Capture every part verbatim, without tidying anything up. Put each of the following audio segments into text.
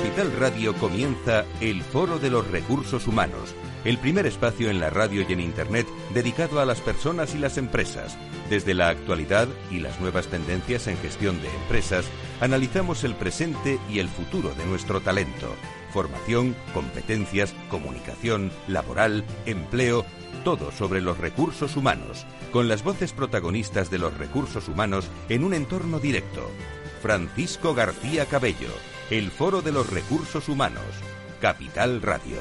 Capital Radio comienza el Foro de los Recursos Humanos, el primer espacio en la radio y en Internet dedicado a las personas y las empresas. Desde la actualidad y las nuevas tendencias en gestión de empresas, analizamos el presente y el futuro de nuestro talento. Formación, competencias, comunicación, laboral, empleo, todo sobre los recursos humanos, con las voces protagonistas de los recursos humanos en un entorno directo. Francisco García Cabello, el Foro de los Recursos Humanos, Capital Radio.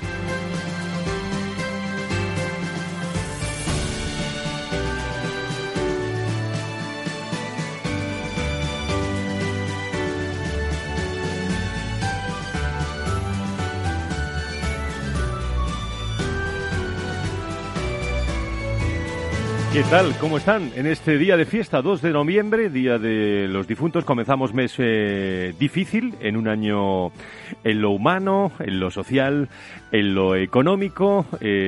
¿Qué tal? ¿Cómo están? En este día de fiesta, dos de noviembre, Día de los Difuntos, comenzamos mes eh, difícil, en un año en lo humano, en lo social, en lo económico,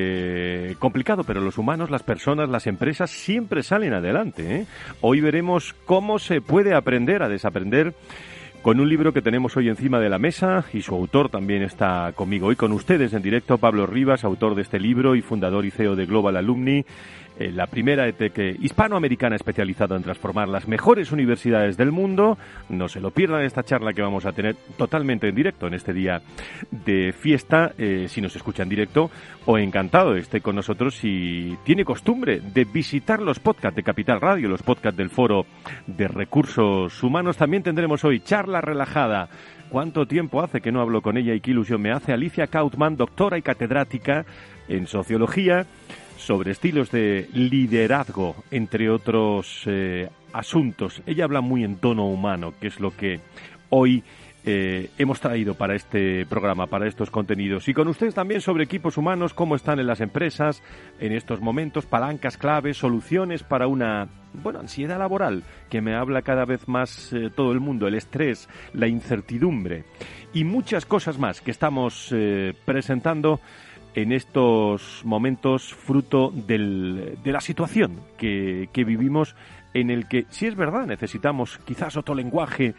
eh, complicado, pero los humanos, las personas, las empresas siempre salen adelante, ¿eh? Hoy veremos cómo se puede aprender a desaprender con un libro que tenemos hoy encima de la mesa, y su autor también está conmigo hoy con ustedes en directo, Pablo Rivas, autor de este libro y fundador y C E O de Global Alumni, eh, la primera E T E C hispanoamericana especializada en transformar las mejores universidades del mundo. No se lo pierdan esta charla que vamos a tener totalmente en directo en este día de fiesta, eh, si nos escucha en directo, o encantado esté con nosotros si tiene costumbre de visitar los podcasts de Capital Radio, los podcasts del Foro de Recursos Humanos. También tendremos hoy charla relajada. ¿Cuánto tiempo hace que no hablo con ella y qué ilusión me hace? Alicia Kautmann, doctora y catedrática en Sociología, sobre estilos de liderazgo, entre otros eh, asuntos. Ella habla muy en tono humano, que es lo que hoy eh, hemos traído para este programa, para estos contenidos. Y con ustedes también sobre equipos humanos, cómo están en las empresas en estos momentos, palancas claves, soluciones para una, bueno, ansiedad laboral que me habla cada vez más eh, todo el mundo, el estrés, la incertidumbre y muchas cosas más que estamos eh, presentando en estos momentos, fruto del, de la situación que, que vivimos, en el que, si es verdad, necesitamos quizás otro lenguaje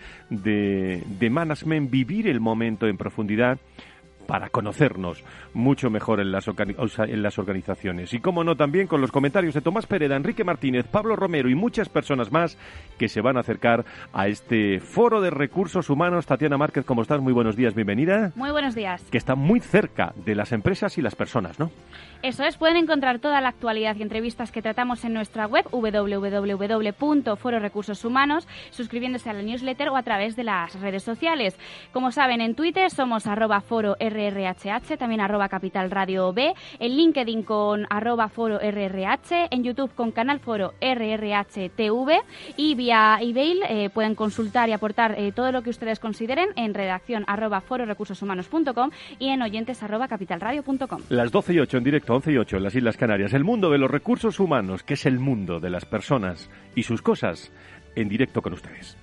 de, de management, vivir el momento en profundidad para conocernos mucho mejor en las, en las organizaciones. Y cómo no, también con los comentarios de Tomás Pereda, Enrique Martínez, Pablo Romero y muchas personas más que se van a acercar a este Foro de Recursos Humanos. Tatiana Márquez, ¿cómo estás? Muy buenos días, bienvenida. Muy buenos días. Que está muy cerca de las empresas y las personas, ¿no? Eso es, pueden encontrar toda la actualidad y entrevistas que tratamos en nuestra web doble u doble u doble u punto foro recursos humanos, suscribiéndose a la newsletter o a través de las redes sociales. Como saben, en Twitter somos arroba foro R R H H, también arroba Capital Radio B, en LinkedIn con arroba foro R R H, en YouTube con canal foro R R H T V y vía email eh, pueden consultar y aportar eh, todo lo que ustedes consideren en redacción arroba foro recursos humanos punto com y en oyentes arroba capitalradio punto com. Las doce y ocho en directo, once y ocho en las Islas Canarias. El mundo de los recursos humanos, que es el mundo de las personas y sus cosas, en directo con ustedes.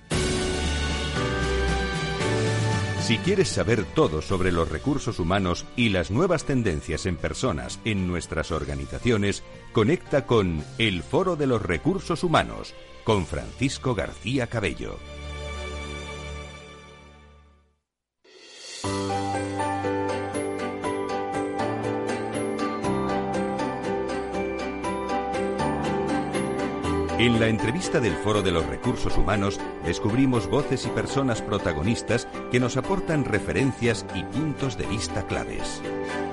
Si quieres saber todo sobre los recursos humanos y las nuevas tendencias en personas en nuestras organizaciones, conecta con el Foro de los Recursos Humanos con Francisco García Cabello. En la entrevista del Foro de los Recursos Humanos descubrimos voces y personas protagonistas que nos aportan referencias y puntos de vista claves.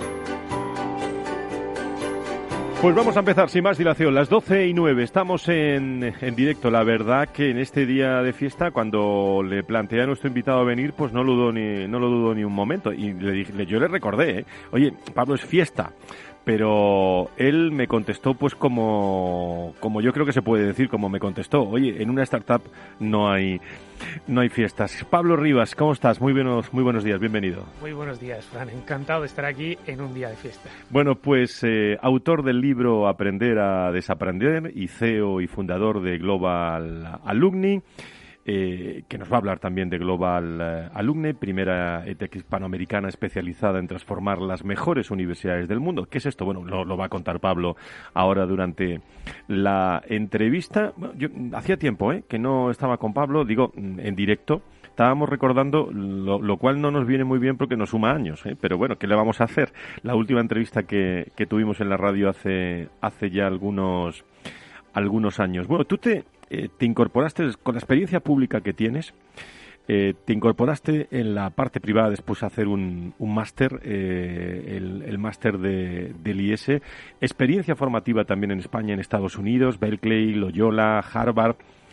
Pues vamos a empezar sin más dilación, las doce y nueve, estamos en, en directo. La verdad que en este día de fiesta, cuando le planteé a nuestro invitado a venir, pues no lo dudo ni, no lo dudo ni un momento. Y le dije, yo le recordé, ¿eh? Oye, Pablo, es fiesta. Pero él me contestó pues como, como yo creo que se puede decir, como me contestó. Oye, en una startup no hay no hay fiestas. Pablo Rivas, ¿cómo estás? Muy buenos, muy buenos días, bienvenido. Muy buenos días, Fran. Encantado de estar aquí en un día de fiesta. Bueno, pues eh, autor del libro Aprender a Desaprender y C E O y fundador de Global Alumni. Eh, que nos va a hablar también de Global eh, Alumni, primera E T E C hispanoamericana especializada en transformar las mejores universidades del mundo. ¿Qué es esto? Bueno, lo, lo va a contar Pablo ahora durante la entrevista. Bueno, yo hacía tiempo eh, que no estaba con Pablo, digo, en directo, estábamos recordando, lo, lo cual no nos viene muy bien porque nos suma años, ¿eh? Pero bueno, ¿qué le vamos a hacer? La última entrevista que, que tuvimos en la radio hace, hace ya algunos, algunos años. Bueno, tú te, eh, te incorporaste con la experiencia pública que tienes. Eh, te incorporaste en la parte privada después a hacer un, un máster, eh, el, el máster de, del I E S E, experiencia formativa también en España, en Estados Unidos, Berkeley, Loyola, Harvard,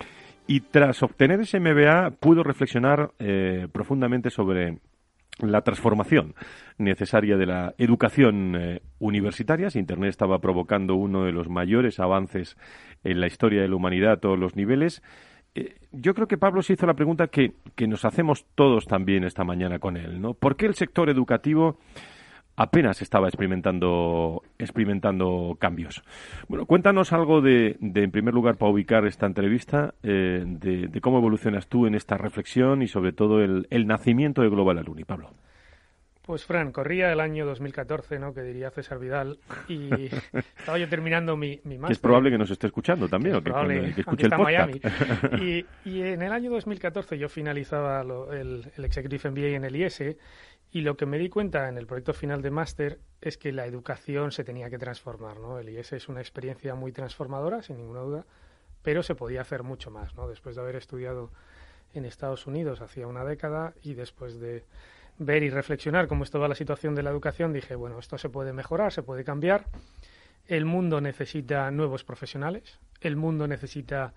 y tras obtener ese M B A pudo reflexionar eh, profundamente sobre la transformación necesaria de la educación eh, universitaria. Si Internet estaba provocando uno de los mayores avances en la historia de la humanidad a todos los niveles. Yo creo que Pablo se hizo la pregunta que, que nos hacemos todos también esta mañana con él, ¿no? ¿Por qué el sector educativo apenas estaba experimentando experimentando cambios? Bueno, cuéntanos algo de, de en primer lugar, para ubicar esta entrevista, eh, de, de cómo evolucionas tú en esta reflexión y sobre todo el, el nacimiento de Global Alumni, Pablo. Pues, Fran, corría el año dos mil catorce, ¿no?, que diría César Vidal, y estaba yo terminando mi, mi máster. Es probable que nos esté escuchando también, o que, probable, que escuche el podcast. Miami. Y, y en el año dos mil catorce yo finalizaba lo, el, el Executive M B A en el I E S E, y lo que me di cuenta en el proyecto final de máster es que la educación se tenía que transformar, ¿no? El I E S E es una experiencia muy transformadora, sin ninguna duda, pero se podía hacer mucho más, ¿no? Después de haber estudiado en Estados Unidos hacía una década y después de ver y reflexionar cómo estaba la situación de la educación, dije, bueno, esto se puede mejorar, se puede cambiar. El mundo necesita nuevos profesionales, el mundo necesita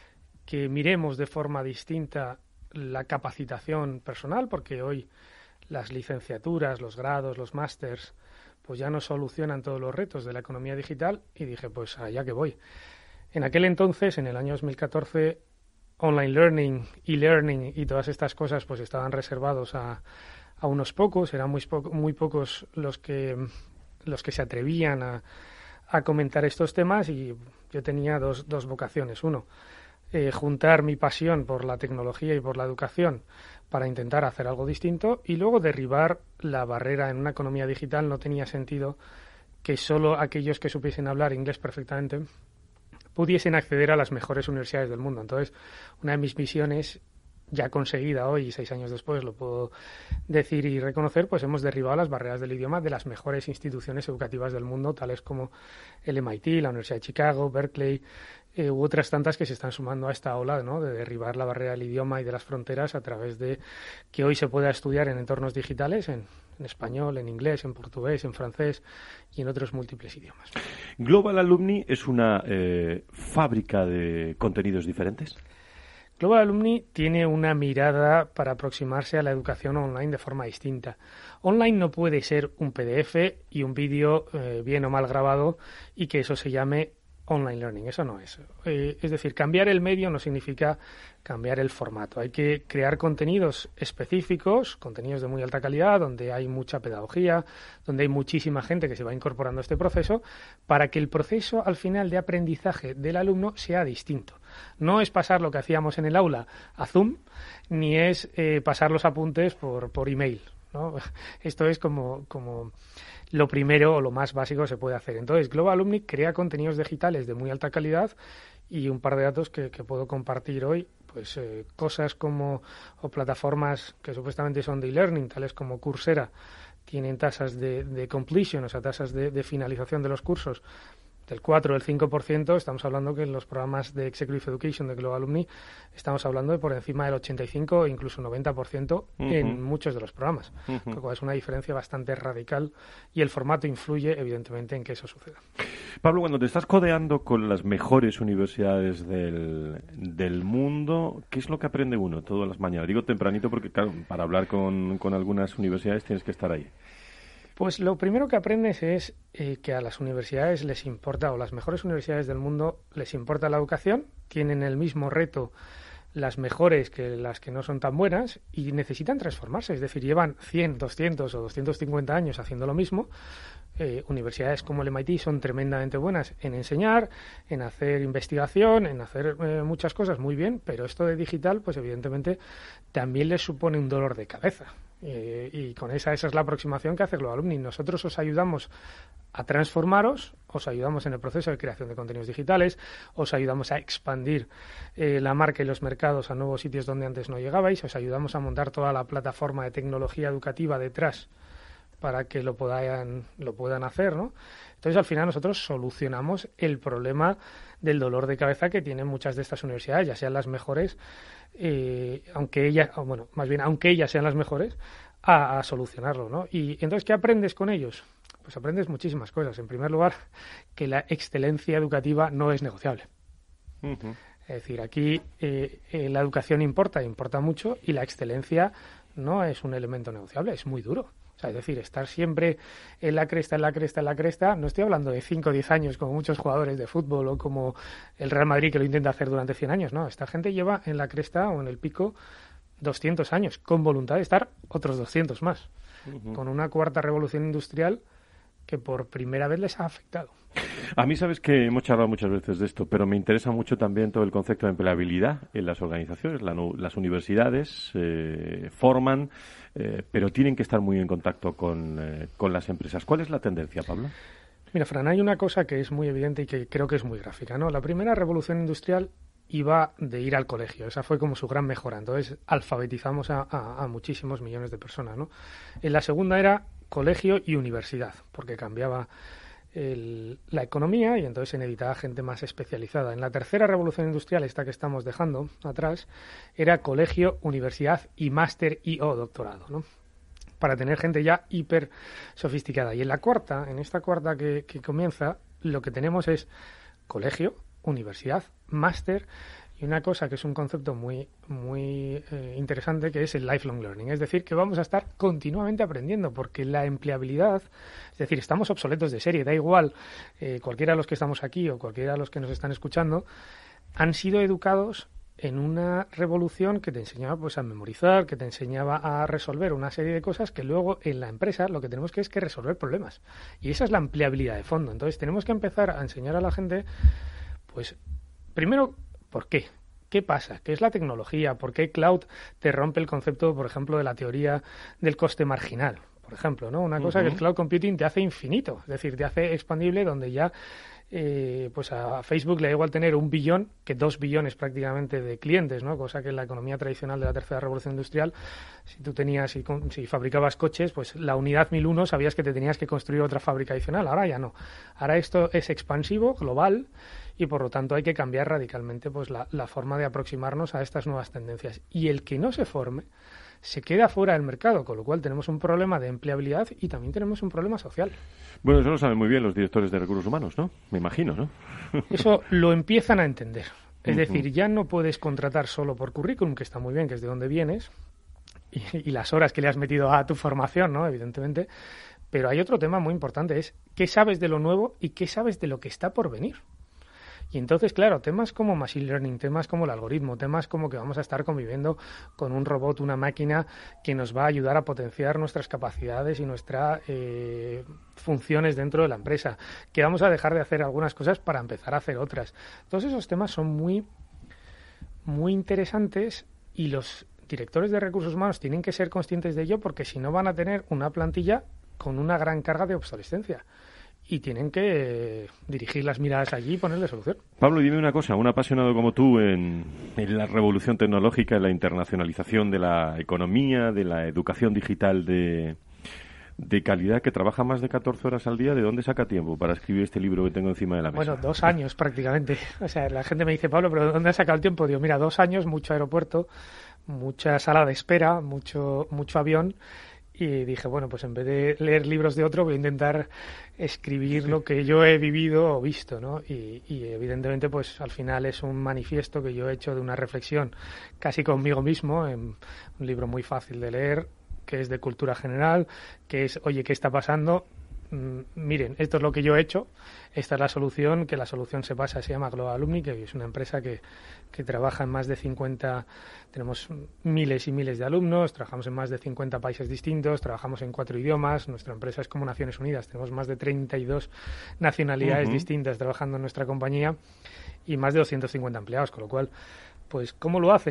que miremos de forma distinta la capacitación personal, porque hoy las licenciaturas, los grados, los másters, pues ya no solucionan todos los retos de la economía digital, y dije, pues allá que voy. En aquel entonces, en el año dos mil catorce, online learning, e-learning y todas estas cosas pues estaban reservados a a unos pocos, eran muy, po- muy pocos los que los que se atrevían a, a comentar estos temas, y yo tenía dos, dos vocaciones. Uno, eh, juntar mi pasión por la tecnología y por la educación para intentar hacer algo distinto, y luego derribar la barrera en una economía digital. No tenía sentido que solo aquellos que supiesen hablar inglés perfectamente pudiesen acceder a las mejores universidades del mundo. Entonces, una de mis misiones, ya conseguida hoy, seis años después, lo puedo decir y reconocer, pues hemos derribado las barreras del idioma de las mejores instituciones educativas del mundo, tales como el M I T, la Universidad de Chicago, Berkeley, eh, u otras tantas que se están sumando a esta ola, ¿no?, de derribar la barrera del idioma y de las fronteras a través de que hoy se pueda estudiar en entornos digitales, en, en español, en inglés, en portugués, en francés y en otros múltiples idiomas. ¿Global Alumni es una eh, fábrica de contenidos diferentes? Global Alumni tiene una mirada para aproximarse a la educación online de forma distinta. Online no puede ser un P D F y un vídeo eh, bien o mal grabado y que eso se llame online learning. Eso no es. Eh, es decir, cambiar el medio no significa cambiar el formato. Hay que crear contenidos específicos, contenidos de muy alta calidad, donde hay mucha pedagogía, donde hay muchísima gente que se va incorporando a este proceso, para que el proceso al final de aprendizaje del alumno sea distinto. No es pasar lo que hacíamos en el aula a Zoom, ni es eh, pasar los apuntes por, por email, ¿no? Esto es como, como lo primero o lo más básico que se puede hacer. Entonces, Global Alumni crea contenidos digitales de muy alta calidad, y un par de datos que, que puedo compartir hoy, pues eh, cosas como, o plataformas que supuestamente son de e-learning, tales como Coursera, tienen tasas de, de completion, o sea, tasas de, de finalización de los cursos del cuatro o el cinco por ciento. Estamos hablando que en los programas de Executive Education de Global Alumni estamos hablando de por encima del ochenta y cinco o incluso noventa por ciento uh-huh. en muchos de los programas, uh-huh. con lo cual es una diferencia bastante radical, y el formato influye evidentemente en que eso suceda. Pablo, cuando te estás codeando con las mejores universidades del, del mundo, ¿qué es lo que aprende uno todas las mañanas? Digo tempranito porque, claro, para hablar con, con algunas universidades tienes que estar ahí. Pues lo primero que aprendes es eh, que a las universidades les importa, o las mejores universidades del mundo les importa la educación, tienen el mismo reto las mejores que las que no son tan buenas, y necesitan transformarse. Es decir, llevan cien, doscientos o doscientos cincuenta años haciendo lo mismo. Eh, universidades como el M I T son tremendamente buenas en enseñar, en hacer investigación, en hacer eh, muchas cosas muy bien, pero esto de digital, pues evidentemente también les supone un dolor de cabeza. Eh, y con esa, esa es la aproximación que hace Global Omni. Nosotros os ayudamos a transformaros, os ayudamos en el proceso de creación de contenidos digitales, os ayudamos a expandir eh, la marca y los mercados a nuevos sitios donde antes no llegabais, os ayudamos a montar toda la plataforma de tecnología educativa detrás para que lo puedan, lo puedan hacer, ¿no? Entonces, al final, nosotros solucionamos el problema del dolor de cabeza que tienen muchas de estas universidades, ya sean las mejores, eh, aunque ellas, o bueno, más bien, aunque ellas sean las mejores, a, a solucionarlo, ¿no? Y entonces, ¿qué aprendes con ellos? Pues aprendes muchísimas cosas. En primer lugar, que la excelencia educativa no es negociable. Uh-huh. Es decir, aquí eh, eh, la educación importa, importa mucho, y la excelencia no es un elemento negociable, es muy duro. O sea, es decir, estar siempre en la cresta, en la cresta, en la cresta, no estoy hablando de cinco o diez años como muchos jugadores de fútbol o como el Real Madrid que lo intenta hacer durante cien años, no. Esta gente lleva en la cresta o en el pico doscientos años, con voluntad de estar otros doscientos más, uh-huh. con una cuarta revolución industrial que por primera vez les ha afectado. A mí sabes que hemos charlado muchas veces de esto, pero me interesa mucho también todo el concepto de empleabilidad en las organizaciones. La, las universidades eh, forman, eh, pero tienen que estar muy en contacto con, eh, con las empresas. ¿Cuál es la tendencia, Pablo? Mira, Fran, hay una cosa que es muy evidente y que creo que es muy gráfica, ¿no? La primera revolución industrial iba de ir al colegio. Esa fue como su gran mejora. Entonces, alfabetizamos a, a, a muchísimos millones de personas, ¿no? En la segunda era colegio y universidad, porque cambiaba el, la economía y entonces se necesitaba gente más especializada. En la tercera revolución industrial, esta que estamos dejando atrás, era colegio, universidad y máster y o doctorado, ¿no? Para tener gente ya hiper sofisticada. Y en la cuarta, en esta cuarta que, que comienza, lo que tenemos es colegio, universidad, máster y una cosa que es un concepto muy muy eh, interesante, que es el lifelong learning. Es decir, que vamos a estar continuamente aprendiendo, porque la empleabilidad, es decir, estamos obsoletos de serie, da igual, eh, cualquiera de los que estamos aquí o cualquiera de los que nos están escuchando, han sido educados en una revolución que te enseñaba pues a memorizar, que te enseñaba a resolver una serie de cosas que luego en la empresa lo que tenemos que es que resolver problemas. Y esa es la empleabilidad de fondo. Entonces tenemos que empezar a enseñar a la gente, pues, primero, ¿por qué? ¿Qué pasa? ¿Qué es la tecnología? ¿Por qué cloud te rompe el concepto, por ejemplo, de la teoría del coste marginal? Por ejemplo, ¿no? Una cosa uh-huh. que el cloud computing te hace infinito, es decir, te hace expandible donde ya eh, pues a Facebook le da igual tener un billón que dos billones prácticamente de clientes, ¿no? Cosa que en la economía tradicional de la tercera revolución industrial, si tú tenías, si, si fabricabas coches, pues la unidad mil uno sabías que te tenías que construir otra fábrica adicional. Ahora ya no. Ahora esto es expansivo, global, y por lo tanto hay que cambiar radicalmente pues la, la forma de aproximarnos a estas nuevas tendencias. Y el que no se forme se queda fuera del mercado, con lo cual tenemos un problema de empleabilidad y también tenemos un problema social. Bueno, eso lo saben muy bien los directores de recursos humanos, ¿no? Me imagino, ¿no? Eso lo empiezan a entender. Es decir, ya no puedes contratar solo por currículum, que está muy bien, que es de donde vienes, y, y las horas que le has metido a tu formación, ¿no? Evidentemente. Pero hay otro tema muy importante, es qué sabes de lo nuevo y qué sabes de lo que está por venir. Y entonces, claro, temas como Machine Learning, temas como el algoritmo, temas como que vamos a estar conviviendo con un robot, una máquina que nos va a ayudar a potenciar nuestras capacidades y nuestras eh, funciones dentro de la empresa, que vamos a dejar de hacer algunas cosas para empezar a hacer otras. Todos esos temas son muy, muy interesantes y los directores de recursos humanos tienen que ser conscientes de ello, porque si no van a tener una plantilla con una gran carga de obsolescencia. Y tienen que dirigir las miradas allí y ponerle solución. Pablo, dime una cosa, un apasionado como tú en, en la revolución tecnológica, en la internacionalización de la economía, de la educación digital de, de calidad, que trabaja más de catorce horas al día, ¿de dónde saca tiempo para escribir este libro que tengo encima de la mesa? Bueno, dos años prácticamente. O sea, la gente me dice, Pablo, ¿pero de dónde has sacado el tiempo? Digo, mira, dos años, mucho aeropuerto, mucha sala de espera, mucho, mucho avión. Y dije, bueno, pues en vez de leer libros de otro, voy a intentar escribir lo que yo he vivido o visto, ¿no? Y, y evidentemente, pues al final es un manifiesto que yo he hecho de una reflexión casi conmigo mismo, en un libro muy fácil de leer, que es de cultura general, que es, oye, ¿qué está pasando? Mm, miren, esto es lo que yo he hecho, esta es la solución, que la solución se basa, se llama Global Omni, que es una empresa que, que trabaja en más de cincuenta, tenemos miles y miles de alumnos, trabajamos en más de cincuenta países distintos, trabajamos en cuatro idiomas, nuestra empresa es como Naciones Unidas, tenemos más de treinta y dos nacionalidades uh-huh. distintas trabajando en nuestra compañía y más de doscientos cincuenta empleados, con lo cual, pues, ¿cómo lo haces?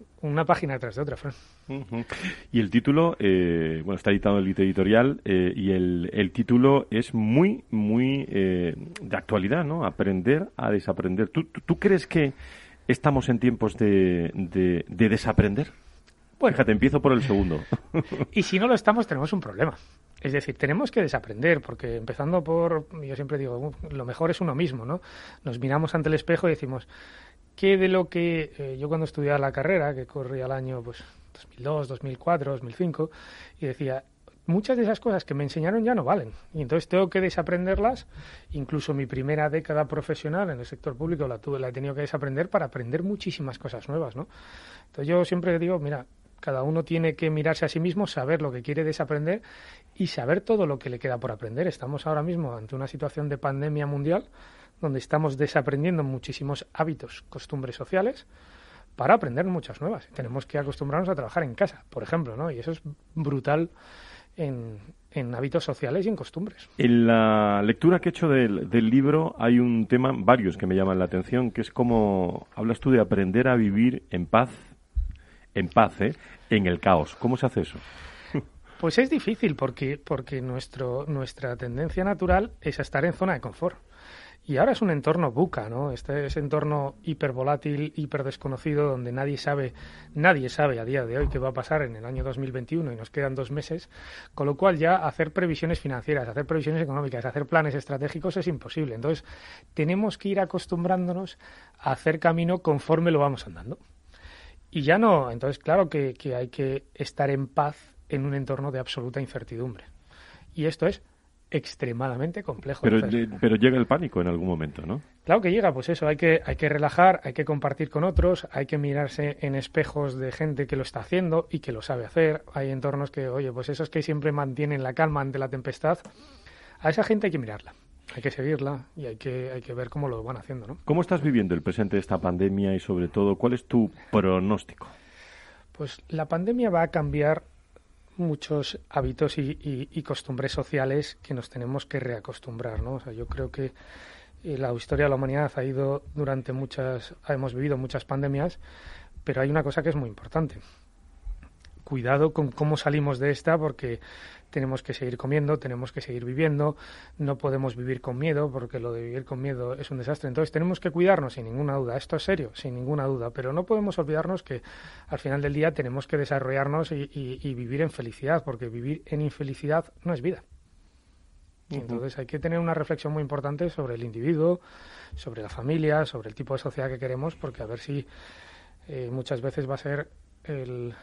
una página tras de otra, Fran. Uh-huh. Y el título, eh, bueno, está editado en el editorial eh, y el, el título es muy, muy eh, de actualidad, ¿no? Aprender a desaprender. ¿Tú, tú, tú crees que estamos en tiempos de, de, de desaprender? Bueno, fíjate, empiezo por el segundo. Y si no lo estamos, tenemos un problema. Es decir, tenemos que desaprender, porque empezando por, yo siempre digo, lo mejor es uno mismo, ¿no? Nos miramos ante el espejo y decimos, ¿qué de lo que eh, yo cuando estudiaba la carrera, que corría el año pues dos mil dos, dos mil cuatro, dos mil cinco, y decía, muchas de esas cosas que me enseñaron ya no valen, y entonces tengo que desaprenderlas. Incluso mi primera década profesional en el sector público la tuve, la he tenido que desaprender para aprender muchísimas cosas nuevas, ¿no? Entonces yo siempre digo, mira, cada uno tiene que mirarse a sí mismo, saber lo que quiere desaprender y saber todo lo que le queda por aprender. Estamos ahora mismo ante una situación de pandemia mundial donde estamos desaprendiendo muchísimos hábitos, costumbres sociales para aprender muchas nuevas. Tenemos que acostumbrarnos a trabajar en casa, por ejemplo, ¿no? Y eso es brutal en, en hábitos sociales y en costumbres. En la lectura que he hecho del, del libro hay un tema, varios que me llaman la atención, que es cómo hablas tú de aprender a vivir en paz, en paz, ¿eh? En el caos. ¿Cómo se hace eso? Pues es difícil porque, porque nuestro, nuestra tendencia natural es a estar en zona de confort. Y ahora es un entorno buca, ¿no? Este es entorno hipervolátil, hiperdesconocido, donde nadie sabe, nadie sabe a día de hoy qué va a pasar en el año dos mil veintiuno y nos quedan dos meses, con lo cual ya hacer previsiones financieras, hacer previsiones económicas, hacer planes estratégicos es imposible. Entonces, tenemos que ir acostumbrándonos a hacer camino conforme lo vamos andando. Y ya no, entonces claro que, que hay que estar en paz en un entorno de absoluta incertidumbre. Y esto es extremadamente complejo. Pero, de, pero llega el pánico en algún momento, ¿no? Claro que llega, pues eso, hay que, hay que relajar, hay que compartir con otros, hay que mirarse en espejos de gente que lo está haciendo y que lo sabe hacer. Hay entornos que, oye, pues esos que siempre mantienen la calma ante la tempestad, a esa gente hay que mirarla. Hay que seguirla y hay que, hay que ver cómo lo van haciendo, ¿no? ¿Cómo estás viviendo el presente de esta pandemia y, sobre todo, cuál es tu pronóstico? Pues la pandemia va a cambiar muchos hábitos y, y, y costumbres sociales que nos tenemos que reacostumbrar, ¿no? O sea, yo creo que eh, la historia de la humanidad ha ido durante muchas... Hemos vivido muchas pandemias, pero hay una cosa que es muy importante. Cuidado con cómo salimos de esta, porque tenemos que seguir comiendo, tenemos que seguir viviendo, no podemos vivir con miedo, porque lo de vivir con miedo es un desastre. Entonces tenemos que cuidarnos, sin ninguna duda. Esto es serio, sin ninguna duda, pero no podemos olvidarnos que al final del día tenemos que desarrollarnos y, y, y vivir en felicidad, porque vivir en infelicidad no es vida. Uh-huh. Entonces hay que tener una reflexión muy importante sobre el individuo, sobre la familia, sobre el tipo de sociedad que queremos, porque a ver si eh, muchas veces va a ser el...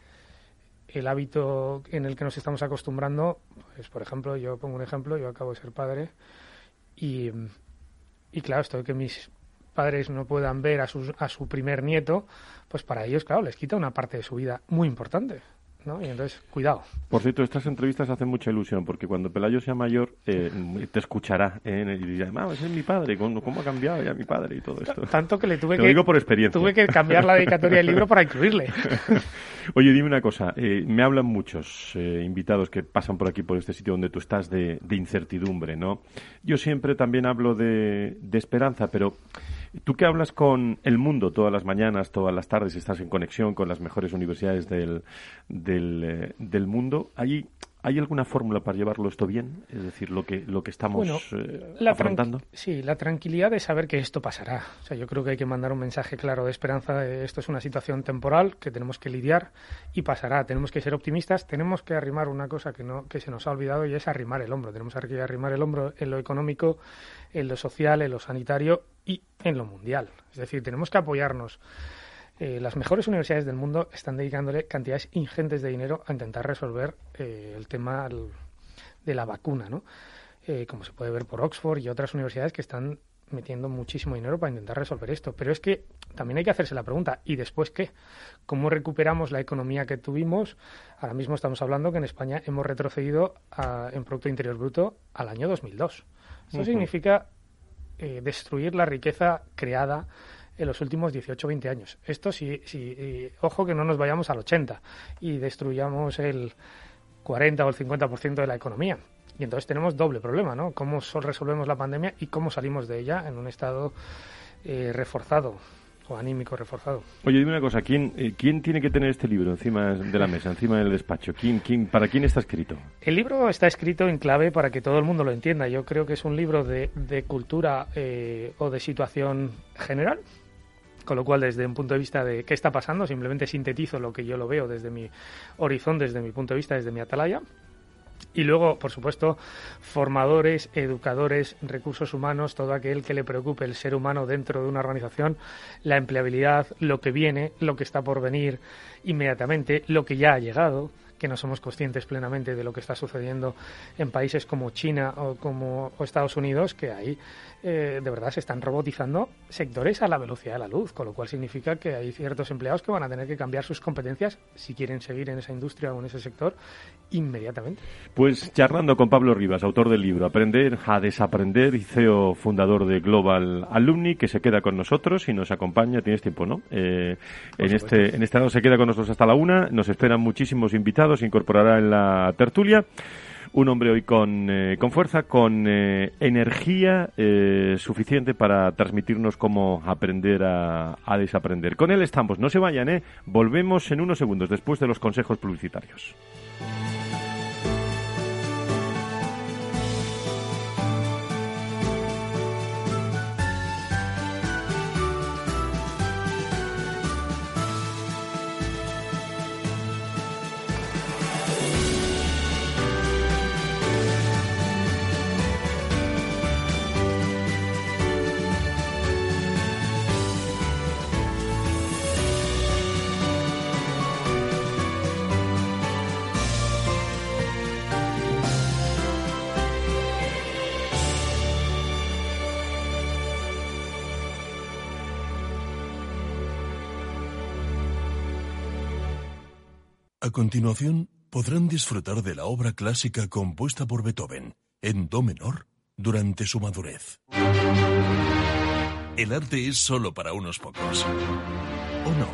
el hábito en el que nos estamos acostumbrando. Pues, por ejemplo, yo pongo un ejemplo, yo acabo de ser padre y, y claro, esto de que mis padres no puedan ver a, sus, a su primer nieto, pues para ellos, claro, les quita una parte de su vida muy importante, ¿no? Y entonces, cuidado. Por cierto, estas entrevistas hacen mucha ilusión, porque cuando Pelayo sea mayor, eh, te escuchará eh, y dirá, ah, ese es mi padre, ¿cómo, ¿cómo ha cambiado ya mi padre y todo esto? Tanto que le tuve te que... Lo digo por experiencia. Tuve que cambiar la dedicatoria del libro para incluirle. Oye, dime una cosa, eh, me hablan muchos eh, invitados que pasan por aquí, por este sitio donde tú estás, de, de incertidumbre, ¿no? Yo siempre también hablo de, de esperanza, pero tú que hablas con el mundo todas las mañanas, todas las tardes, estás en conexión con las mejores universidades del, del, eh, del mundo, ¿hay, ¿hay alguna fórmula para llevarlo esto bien? Es decir, lo que, lo que estamos bueno, eh, la afrontando. Sí, la tranquilidad de saber que esto pasará. O sea, yo creo que hay que mandar un mensaje claro de esperanza. De esto es una situación temporal que tenemos que lidiar y pasará. Tenemos que ser optimistas. Tenemos que arrimar una cosa que no que se nos ha olvidado, y es arrimar el hombro. Tenemos que arrimar el hombro en lo económico, en lo social, en lo sanitario y en lo mundial. Es decir, tenemos que apoyarnos. Eh, las mejores universidades del mundo están dedicándole cantidades ingentes de dinero a intentar resolver eh, el tema el, de la vacuna, ¿no? Eh, como se puede ver por Oxford y otras universidades que están metiendo muchísimo dinero para intentar resolver esto. Pero es que también hay que hacerse la pregunta, ¿y después qué? ¿Cómo recuperamos la economía que tuvimos? Ahora mismo estamos hablando que en España hemos retrocedido a, en Producto Interior Bruto al año dos mil dos. Esto uh-huh. significa eh, destruir la riqueza creada en los últimos dieciocho o veinte años. Esto sí, sí, sí, ojo que no nos vayamos al ochenta y destruyamos el cuarenta o el cincuenta por ciento de la economía. Y entonces tenemos doble problema, ¿no? Cómo resolvemos la pandemia y cómo salimos de ella en un estado eh, reforzado. o anímico reforzado. Oye, dime una cosa, ¿quién, eh, ¿quién tiene que tener este libro encima de la mesa, encima del despacho? ¿Quién, quién, ¿Para quién está escrito? El libro está escrito en clave para que todo el mundo lo entienda. Yo creo que es un libro de, de cultura eh, o de situación general, con lo cual desde un punto de vista de qué está pasando, simplemente sintetizo lo que yo lo veo desde mi horizonte, desde mi punto de vista, desde mi atalaya. Y luego, por supuesto, formadores, educadores, recursos humanos, todo aquel que le preocupe el ser humano dentro de una organización, la empleabilidad, lo que viene, lo que está por venir inmediatamente, lo que ya ha llegado, que no somos conscientes plenamente de lo que está sucediendo en países como China o como o Estados Unidos, que ahí eh, de verdad se están robotizando sectores a la velocidad de la luz, con lo cual significa que hay ciertos empleados que van a tener que cambiar sus competencias si quieren seguir en esa industria o en ese sector inmediatamente. Pues charlando con Pablo Rivas, autor del libro Aprender a Desaprender y C E O fundador de Global Alumni, que se queda con nosotros y nos acompaña. Tienes tiempo, ¿no? Eh, en este en este lado se queda con nosotros hasta la una. Nos esperan muchísimos invitados. Se incorporará en la tertulia un hombre hoy con, eh, con fuerza, con eh, energía eh, suficiente para transmitirnos cómo aprender a, a desaprender. Con él estamos, no se vayan, ¿eh? Volvemos en unos segundos después de los consejos publicitarios. A continuación, podrán disfrutar de la obra clásica compuesta por Beethoven, en do menor, durante su madurez. El arte es solo para unos pocos. ¿O no?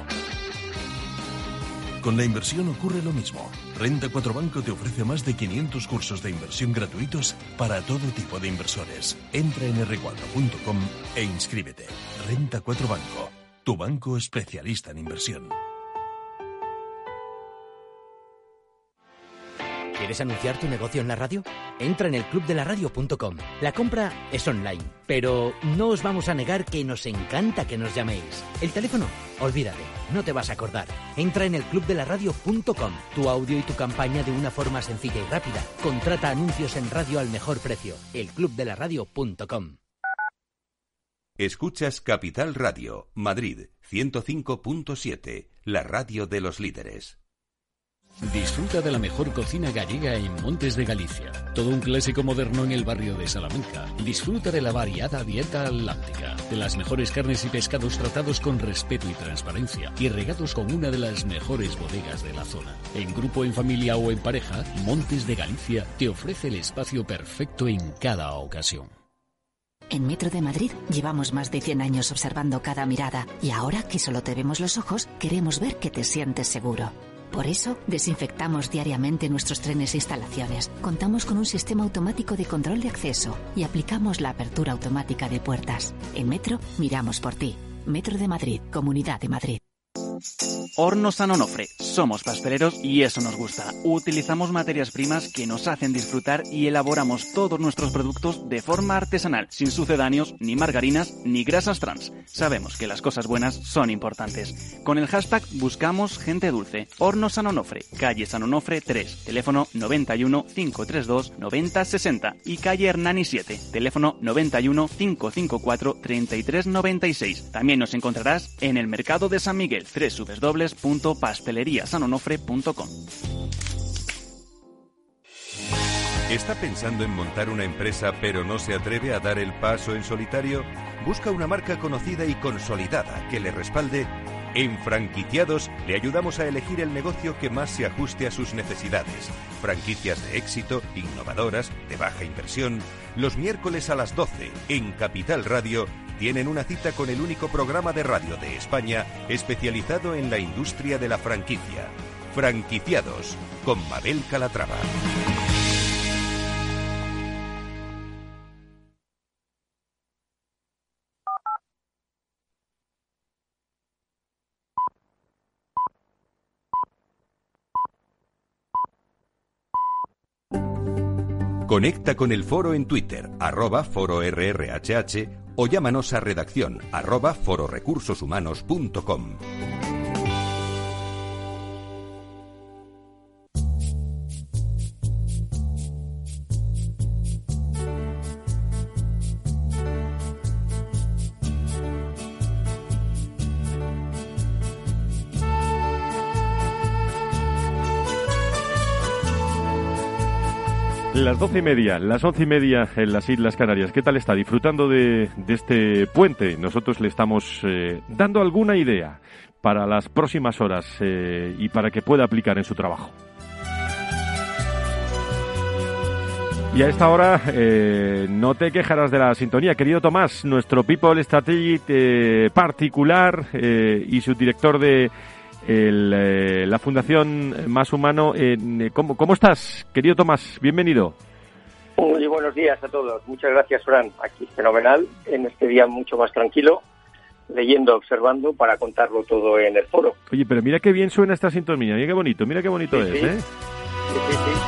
Con la inversión ocurre lo mismo. Renta cuatro Banco te ofrece más de quinientos cursos de inversión gratuitos para todo tipo de inversores. Entra en erre cuatro punto com e inscríbete. Renta cuatro Banco, tu banco especialista en inversión. ¿Quieres anunciar tu negocio en la radio? Entra en el club de la radio punto com. La compra es online, pero no os vamos a negar que nos encanta que nos llaméis. El teléfono, olvídate, no te vas a acordar. Entra en el club de la radio punto com. Tu audio y tu campaña de una forma sencilla y rápida. Contrata anuncios en radio al mejor precio. el club de la radio punto com. Escuchas Capital Radio, Madrid, ciento cinco punto siete, la radio de los líderes. Disfruta de la mejor cocina gallega en Montes de Galicia. Todo un clásico moderno en el barrio de Salamanca. Disfruta de la variada dieta atlántica, de las mejores carnes y pescados tratados con respeto y transparencia y regados con una de las mejores bodegas de la zona. En grupo, en familia o en pareja, Montes de Galicia te ofrece el espacio perfecto en cada ocasión. En Metro de Madrid llevamos más de cien años observando cada mirada y ahora que solo te vemos los ojos, queremos ver que te sientes seguro. Por eso, desinfectamos diariamente nuestros trenes e instalaciones. Contamos con un sistema automático de control de acceso y aplicamos la apertura automática de puertas. En Metro, miramos por ti. Metro de Madrid, Comunidad de Madrid. Hornos San Onofre. Somos pasteleros y eso nos gusta. Utilizamos materias primas que nos hacen disfrutar y elaboramos todos nuestros productos de forma artesanal, sin sucedáneos, ni margarinas, ni grasas trans. Sabemos que las cosas buenas son importantes. Con el hashtag buscamos gente dulce. Hornos San Onofre, calle San Onofre tres, teléfono noventa y uno, cinco treinta y dos, noventa sesenta y calle Hernani siete, teléfono noventa y uno, cinco cincuenta y cuatro, treinta y tres noventa y seis. También nos encontrarás en el Mercado de San Miguel, doble u doble u doble u punto pastelería san onofre punto com. ¿Está pensando en montar una empresa pero no se atreve a dar el paso en solitario? ¿Busca una marca conocida y consolidada que le respalde? En Franquiciados le ayudamos a elegir el negocio que más se ajuste a sus necesidades. Franquicias de éxito, innovadoras, de baja inversión. Los miércoles a las doce, en Capital Radio, tienen una cita con el único programa de radio de España especializado en la industria de la franquicia. Franquiciados, con Mabel Calatrava. Conecta con el foro en Twitter, arroba foro R R H H, o llámanos a redacción, arroba fororecursoshumanos punto com. Las doce y media, las once y media en las Islas Canarias. ¿Qué tal está? Disfrutando de, de este puente. Nosotros le estamos eh, dando alguna idea para las próximas horas eh, y para que pueda aplicar en su trabajo. Y a esta hora eh, no te quejarás de la sintonía. Querido Tomás, nuestro People Strategy eh, particular eh, y su director de el, eh, la Fundación Más Humano. Eh, ¿cómo, ¿Cómo estás, querido Tomás? Bienvenido. Muy buenos días a todos. Muchas gracias, Fran. Aquí fenomenal, en este día mucho más tranquilo, leyendo, observando, para contarlo todo en el foro. Oye, pero mira qué bien suena esta sintonía. Mira qué bonito, mira qué bonito sí, es, sí. ¿eh? Sí, sí, sí.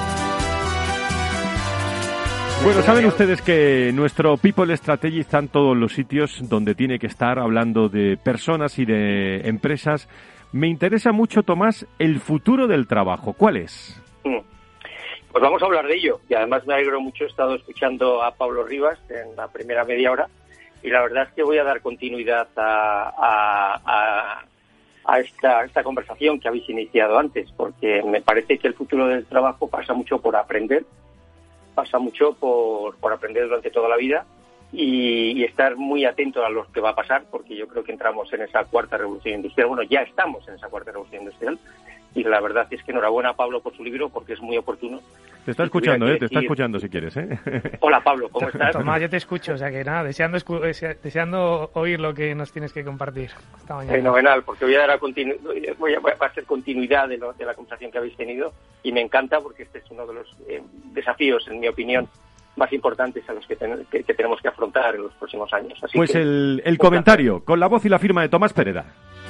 Bueno, saben ustedes que nuestro People Strategy está en todos los sitios donde tiene que estar, hablando de personas y de empresas. Me interesa mucho, Tomás, el futuro del trabajo. ¿Cuál es? Pues vamos a hablar de ello. Y además me alegro mucho, he estado escuchando a Pablo Rivas en la primera media hora, y la verdad es que voy a dar continuidad a, a, a, a esta, esta conversación que habéis iniciado antes, porque me parece que el futuro del trabajo pasa mucho por aprender, pasa mucho por, por aprender durante toda la vida y, y estar muy atento a lo que va a pasar, porque yo creo que entramos en esa cuarta revolución industrial. Bueno, ya estamos en esa cuarta revolución industrial, y la verdad es que enhorabuena a Pablo por su libro, porque es muy oportuno. Te está escuchando, ¿eh? Te está escuchando si quieres, ¿eh? Hola, Pablo, ¿cómo estás? Tomás, yo te escucho, o sea que nada, deseando, escu- deseando oír lo que nos tienes que compartir esta mañana. Fenomenal, porque voy a dar a continu- voy a, voy a hacer continuidad de, lo, de la conversación que habéis tenido, y me encanta porque este es uno de los eh, desafíos, en mi opinión, más importantes a los que, ten- que, que tenemos que afrontar en los próximos años. Así pues que, el, el comentario, placer. Con la voz y la firma de Tomás Pereda.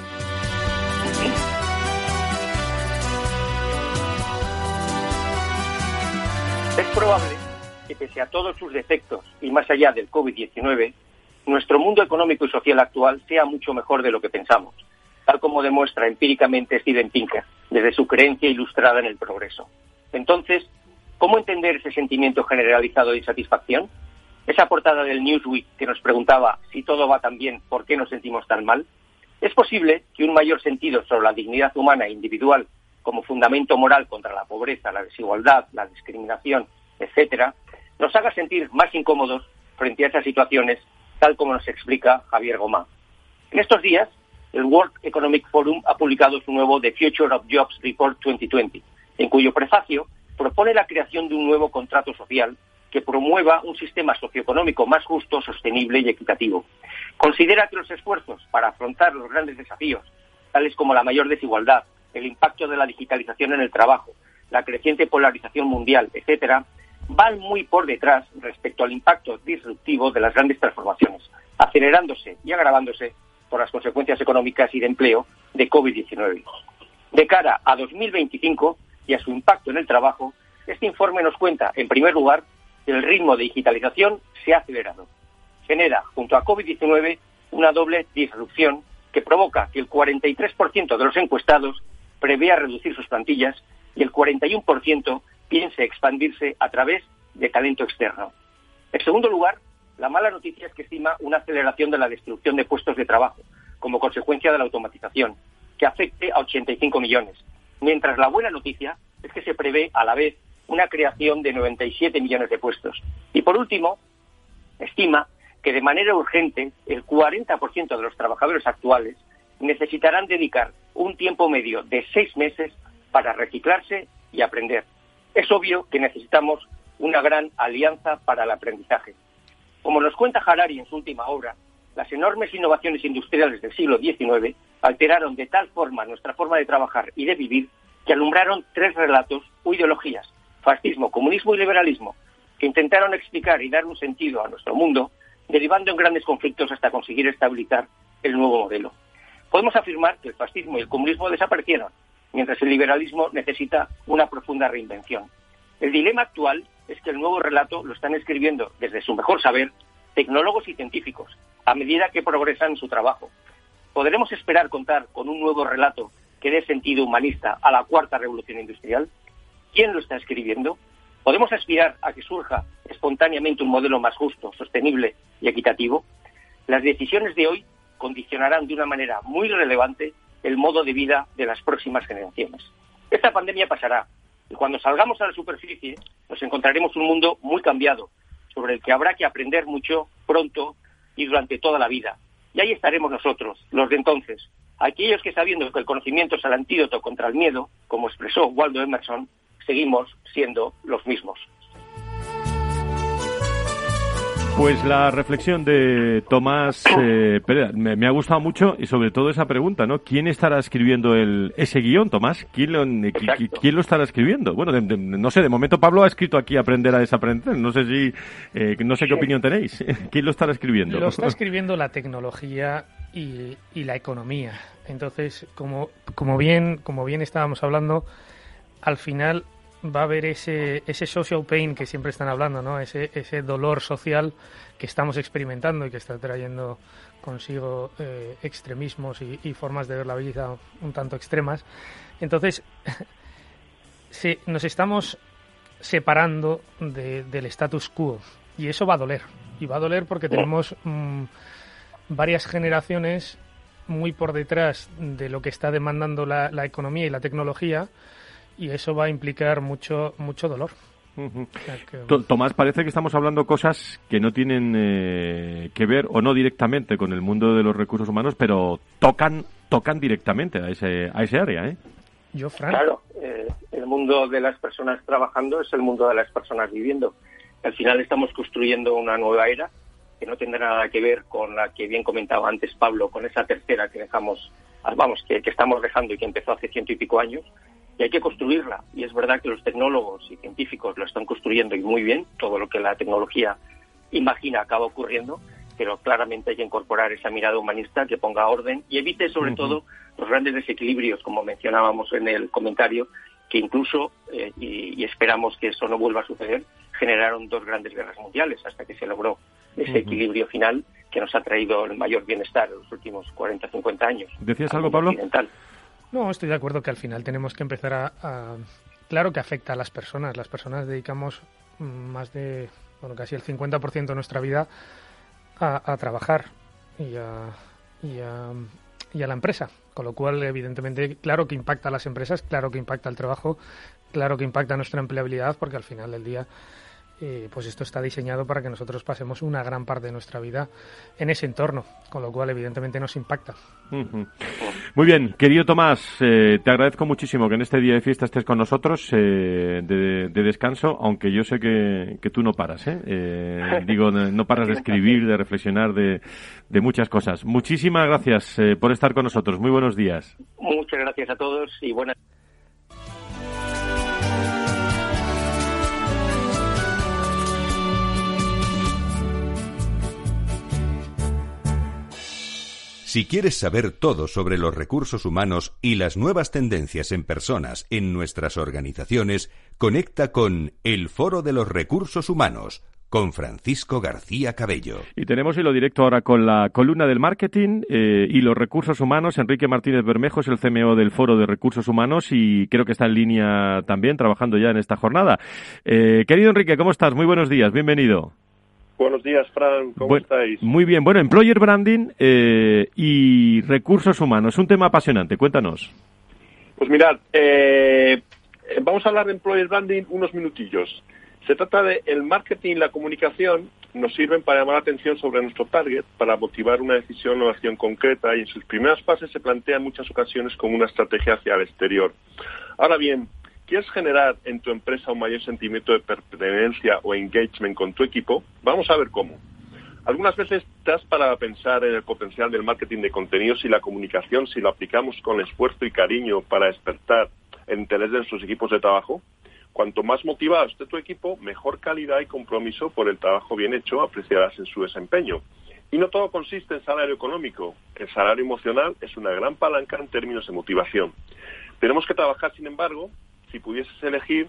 Es probable que, pese a todos sus defectos y más allá del covid diecinueve, nuestro mundo económico y social actual sea mucho mejor de lo que pensamos, tal como demuestra empíricamente Steven Pinker, desde su creencia ilustrada en el progreso. Entonces, ¿cómo entender ese sentimiento generalizado de insatisfacción? Esa portada del Newsweek que nos preguntaba si todo va tan bien, ¿por qué nos sentimos tan mal? ¿Es posible que un mayor sentido sobre la dignidad humana e individual como fundamento moral contra la pobreza, la desigualdad, la discriminación, etcétera, nos haga sentir más incómodos frente a esas situaciones, tal como nos explica Javier Gomá? En estos días, el World Economic Forum ha publicado su nuevo The Future of Jobs Report veinte veinte, en cuyo prefacio propone la creación de un nuevo contrato social que promueva un sistema socioeconómico más justo, sostenible y equitativo. Considera que los esfuerzos para afrontar los grandes desafíos, tales como la mayor desigualdad, el impacto de la digitalización en el trabajo, la creciente polarización mundial, etcétera, van muy por detrás respecto al impacto disruptivo de las grandes transformaciones, acelerándose y agravándose por las consecuencias económicas y de empleo de covid diecinueve. De cara a dos mil veinticinco y a su impacto en el trabajo, este informe nos cuenta, en primer lugar, que el ritmo de digitalización se ha acelerado. Genera, junto a covid diecinueve, una doble disrupción que provoca que el cuarenta y tres por ciento de los encuestados prevea reducir sus plantillas y el cuarenta y uno por ciento piense expandirse a través de talento externo. En segundo lugar, la mala noticia es que estima una aceleración de la destrucción de puestos de trabajo como consecuencia de la automatización, que afecte a ochenta y cinco millones, mientras la buena noticia es que se prevé a la vez una creación de noventa y siete millones de puestos. Y por último, estima que de manera urgente el cuarenta por ciento de los trabajadores actuales necesitarán dedicar un tiempo medio de seis meses para reciclarse y aprender. Es obvio que necesitamos una gran alianza para el aprendizaje. Como nos cuenta Harari en su última obra, las enormes innovaciones industriales del siglo diecinueve alteraron de tal forma nuestra forma de trabajar y de vivir que alumbraron tres relatos o ideologías, fascismo, comunismo y liberalismo, que intentaron explicar y dar un sentido a nuestro mundo, derivando en grandes conflictos hasta conseguir estabilizar el nuevo modelo. Podemos afirmar que el fascismo y el comunismo desaparecieron, mientras el liberalismo necesita una profunda reinvención. El dilema actual es que el nuevo relato lo están escribiendo desde su mejor saber tecnólogos y científicos, a medida que progresan en su trabajo. ¿Podremos esperar contar con un nuevo relato que dé sentido humanista a la cuarta revolución industrial? ¿Quién lo está escribiendo? ¿Podemos aspirar a que surja espontáneamente un modelo más justo, sostenible y equitativo? Las decisiones de hoy condicionarán de una manera muy relevante el modo de vida de las próximas generaciones. Esta pandemia pasará y cuando salgamos a la superficie nos encontraremos un mundo muy cambiado, sobre el que habrá que aprender mucho pronto y durante toda la vida. Y ahí estaremos nosotros, los de entonces, aquellos que, sabiendo que el conocimiento es el antídoto contra el miedo, como expresó Waldo Emerson, seguimos siendo los mismos. Pues la reflexión de Tomás eh, Pereda me, me ha gustado mucho, y sobre todo esa pregunta, ¿no? ¿Quién estará escribiendo el, ese guión, Tomás? ¿Quién lo, qui, ¿Quién lo estará escribiendo? Bueno, de, de, no sé, de momento Pablo ha escrito aquí Aprender a desaprender. No sé si, eh, no sé qué opinión tenéis. ¿Quién lo estará escribiendo? Lo está escribiendo la tecnología y, y la economía. Entonces, como, como bien, como bien estábamos hablando, al final va a haber ese ese social pain que siempre están hablando, ¿no? Ese ese dolor social que estamos experimentando y que está trayendo consigo eh, extremismos y, y formas de ver la vida un tanto extremas. Entonces, sí, nos estamos separando de, del status quo y eso va a doler. Y va a doler porque tenemos mmm, varias generaciones muy por detrás de lo que está demandando la, la economía y la tecnología, y eso va a implicar mucho mucho dolor. Uh-huh. O sea que... Tomás, parece que estamos hablando cosas que no tienen eh, que ver o no directamente con el mundo de los recursos humanos, pero tocan tocan directamente a ese a ese área, ¿eh? Yo, Fran. Claro, eh, el mundo de las personas trabajando es el mundo de las personas viviendo. Al final estamos construyendo una nueva era que no tendrá nada que ver con la que bien comentaba antes Pablo, con esa tercera que dejamos, vamos, que, que estamos dejando y que empezó hace ciento y pico años. Y hay que construirla, y es verdad que los tecnólogos y científicos lo están construyendo y muy bien, todo lo que la tecnología imagina acaba ocurriendo, pero claramente hay que incorporar esa mirada humanista que ponga orden y evite sobre uh-huh. todo los grandes desequilibrios, como mencionábamos en el comentario, que incluso, eh, y, y esperamos que eso no vuelva a suceder, generaron dos grandes guerras mundiales hasta que se logró ese uh-huh. equilibrio final que nos ha traído el mayor bienestar en los últimos cuarenta a cincuenta años. ¿Decías algo, Pablo? Occidental. No, estoy de acuerdo que al final tenemos que empezar a, a... Claro que afecta a las personas. Las personas dedicamos más de, bueno, casi el cincuenta por ciento de nuestra vida a, a trabajar y a, y, a, y a la empresa. Con lo cual, evidentemente, claro que impacta a las empresas, claro que impacta al trabajo, claro que impacta a nuestra empleabilidad, porque al final del día eh, pues esto está diseñado para que nosotros pasemos una gran parte de nuestra vida en ese entorno, con lo cual evidentemente nos impacta. Uh-huh. Muy bien, querido Tomás, eh, te agradezco muchísimo que en este día de fiesta estés con nosotros, eh, de, de descanso, aunque yo sé que, que tú no paras, ¿eh? eh digo, no paras de escribir, de reflexionar, de, de muchas cosas. Muchísimas gracias eh, por estar con nosotros. Muy buenos días. Muchas gracias a todos y buenas. Si quieres saber todo sobre los recursos humanos y las nuevas tendencias en personas en nuestras organizaciones, conecta con El Foro de los Recursos Humanos, con Francisco García Cabello. Y tenemos hilo directo ahora con la columna del marketing eh, y los recursos humanos. Enrique Martínez Bermejo es el C M O del Foro de Recursos Humanos y creo que está en línea también, trabajando ya en esta jornada. Eh, querido Enrique, ¿cómo estás? Muy buenos días, bienvenido. Buenos días, Fran, ¿cómo bueno, estáis? Muy bien, bueno, Employer Branding eh, y recursos humanos, un tema apasionante, cuéntanos. Pues mirad, eh, vamos a hablar de Employer Branding unos minutillos. Se trata de el marketing y la comunicación nos sirven para llamar la atención sobre nuestro target, para motivar una decisión o acción concreta, y en sus primeras fases se plantea en muchas ocasiones como una estrategia hacia el exterior. Ahora bien, ¿quieres generar en tu empresa un mayor sentimiento de pertenencia o engagement con tu equipo? Vamos a ver cómo. Algunas veces te has parado a pensar en el potencial del marketing de contenidos y la comunicación si lo aplicamos con esfuerzo y cariño para despertar el interés de nuestros equipos de trabajo. Cuanto más motivado esté tu equipo, mejor calidad y compromiso por el trabajo bien hecho apreciarás en su desempeño. Y no todo consiste en salario económico. El salario emocional es una gran palanca en términos de motivación. Tenemos que trabajar, sin embargo, si pudieses elegir,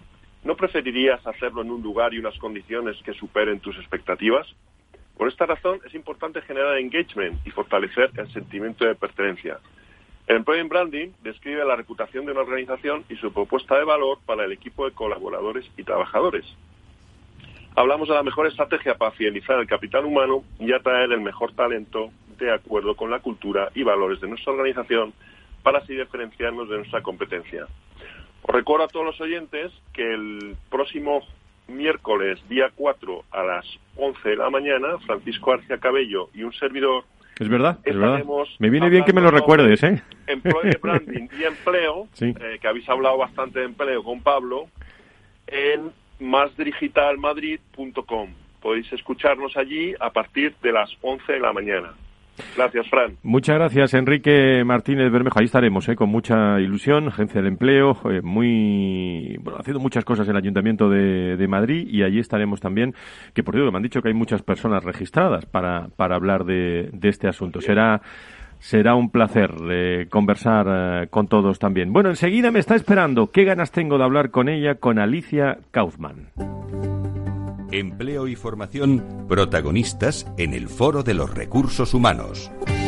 ¿No preferirías hacerlo en un lugar y unas condiciones que superen tus expectativas? Por esta razón es importante generar engagement y fortalecer el sentimiento de pertenencia. El Employer Branding describe la reputación de una organización y su propuesta de valor para el equipo de colaboradores y trabajadores. Hablamos de la mejor estrategia para fidelizar el capital humano y atraer el mejor talento de acuerdo con la cultura y valores de nuestra organización para así diferenciarnos de nuestra competencia. Os recuerdo a todos los oyentes que el próximo miércoles, día cuatro, a las once de la mañana, Francisco García Cabello y un servidor... Es verdad, es verdad. Me viene bien que me lo recuerdes, ¿eh? Employer Branding y empleo, sí. eh, que habéis hablado bastante de empleo con Pablo, en más digital madrid punto com. Podéis escucharnos allí a partir de las once de la mañana. Gracias, Fran. Muchas gracias, Enrique Martínez Bermejo. Ahí estaremos, ¿eh? Con mucha ilusión, Agencia del Empleo, eh, muy bueno, haciendo muchas cosas en el Ayuntamiento de, de Madrid, y allí estaremos también, que por cierto me han dicho que hay muchas personas registradas para, para hablar de, de este asunto. Será será un placer eh, conversar eh, con todos también. Bueno, enseguida me está esperando. Qué ganas tengo de hablar con ella, con Alicia Kaufman. Empleo y formación, protagonistas en el Foro de los Recursos Humanos.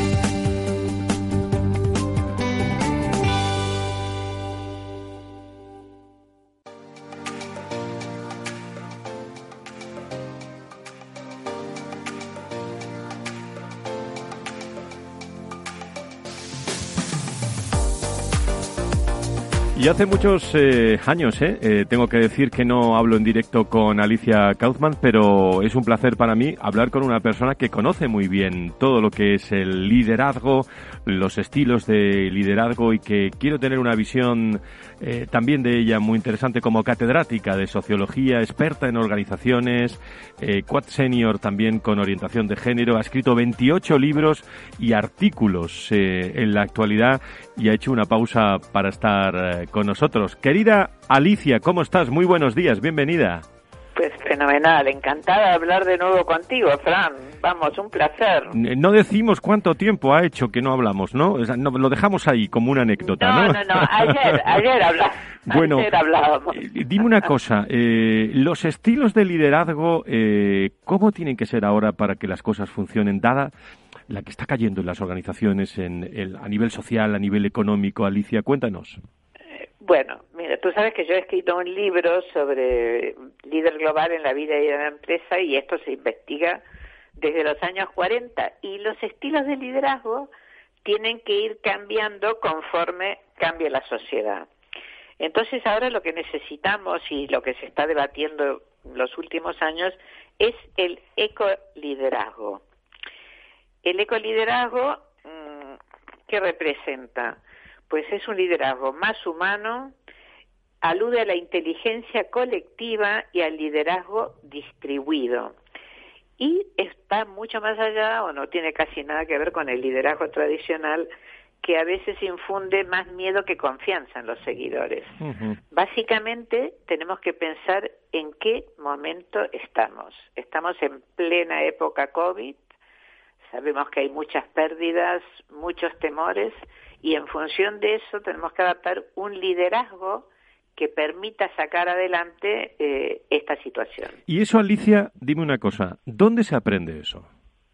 Y hace muchos eh, años, eh, eh, tengo que decir que no hablo en directo con Alicia Kaufman, pero es un placer para mí hablar con una persona que conoce muy bien todo lo que es el liderazgo, los estilos de liderazgo, y que quiero tener una visión eh, también de ella muy interesante como catedrática de sociología, experta en organizaciones, eh, quad senior también con orientación de género, ha escrito veintiocho libros y artículos eh, en la actualidad, y ha hecho una pausa para estar eh, con nosotros. Querida Alicia, ¿cómo estás? Muy buenos días, bienvenida. Pues fenomenal, encantada de hablar de nuevo contigo, Fran. Vamos, un placer. No decimos cuánto tiempo ha hecho que no hablamos, ¿no? O sea, no lo dejamos ahí como una anécdota, ¿no? No, no, no, ayer, ayer hablábamos. Bueno, ayer hablábamos. Eh, dime una cosa, eh, los estilos de liderazgo, eh, ¿cómo tienen que ser ahora para que las cosas funcionen, dada la que está cayendo en las organizaciones en el, a nivel social, a nivel económico? Alicia, cuéntanos. Bueno, mira, tú sabes que yo he escrito un libro sobre líder global en la vida y en la empresa, y esto se investiga desde los años cuarenta, y los estilos de liderazgo tienen que ir cambiando conforme cambie la sociedad. Entonces ahora lo que necesitamos y lo que se está debatiendo en los últimos años es el ecoliderazgo. El ecoliderazgo, ¿qué representa? Pues es un liderazgo más humano, alude a la inteligencia colectiva y al liderazgo distribuido. Y está mucho más allá, o no tiene casi nada que ver con el liderazgo tradicional, que a veces infunde más miedo que confianza en los seguidores. Uh-huh. Básicamente tenemos que pensar en qué momento estamos. Estamos en plena época COVID, sabemos que hay muchas pérdidas, muchos temores, y en función de eso tenemos que adaptar un liderazgo que permita sacar adelante eh, esta situación. Y eso, Alicia, dime una cosa, ¿dónde se aprende eso?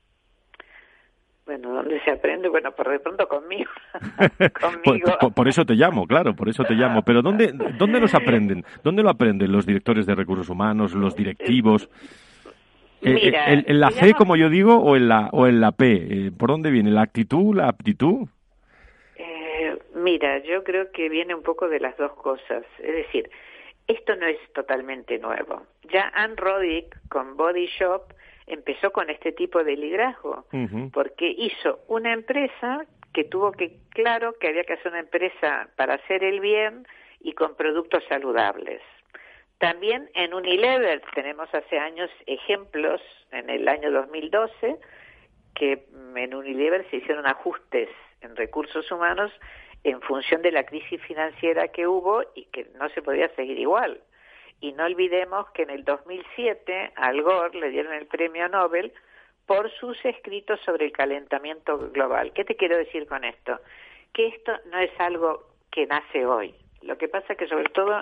Bueno, ¿dónde se aprende? Bueno, por de pronto conmigo. conmigo. Por, por, por eso te llamo, claro, por eso te llamo. Pero ¿dónde, dónde los aprenden? ¿Dónde lo aprenden los directores de recursos humanos, los directivos? Mira, ¿En, en la digamos, C, como yo digo, o en la o en la P? ¿Por dónde viene? ¿La actitud, la aptitud? Eh, mira, yo creo que viene un poco de las dos cosas. Es decir, esto no es totalmente nuevo. Ya Anne Roddick con Body Shop empezó con este tipo de liderazgo, uh-huh. porque hizo una empresa que tuvo que, claro, que había que hacer una empresa para hacer el bien y con productos saludables. También en Unilever tenemos hace años ejemplos, en el año dos mil doce, que en Unilever se hicieron ajustes en recursos humanos en función de la crisis financiera que hubo y que no se podía seguir igual. Y no olvidemos que en el dos mil siete a Al Gore le dieron el premio Nobel por sus escritos sobre el calentamiento global. ¿Qué te quiero decir con esto? Que esto no es algo que nace hoy. Lo que pasa es que sobre todo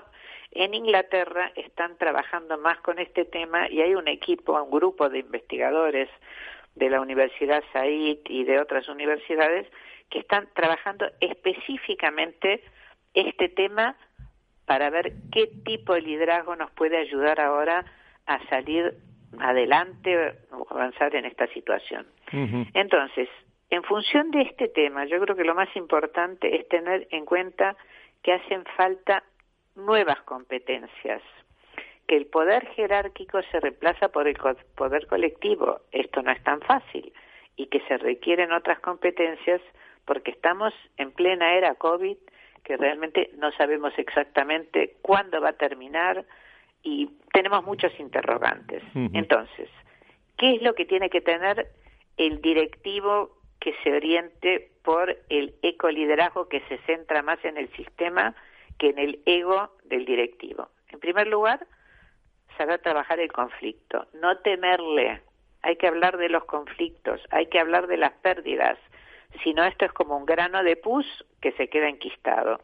En Inglaterra están trabajando más con este tema y hay un equipo, un grupo de investigadores de la Universidad Said y de otras universidades que están trabajando específicamente este tema para ver qué tipo de liderazgo nos puede ayudar ahora a salir adelante o avanzar en esta situación. Uh-huh. Entonces, en función de este tema, yo creo que lo más importante es tener en cuenta que hacen falta nuevas competencias, que el poder jerárquico se reemplaza por el poder colectivo. Esto no es tan fácil y que se requieren otras competencias porque estamos en plena era COVID, que realmente no sabemos exactamente cuándo va a terminar y tenemos muchos interrogantes. Uh-huh. Entonces, ¿qué es lo que tiene que tener el directivo que se oriente por el ecoliderazgo que se centra más en el sistema que en el ego del directivo? En primer lugar, saber trabajar el conflicto, no temerle. Hay que hablar de los conflictos, hay que hablar de las pérdidas, si no esto es como un grano de pus que se queda enquistado.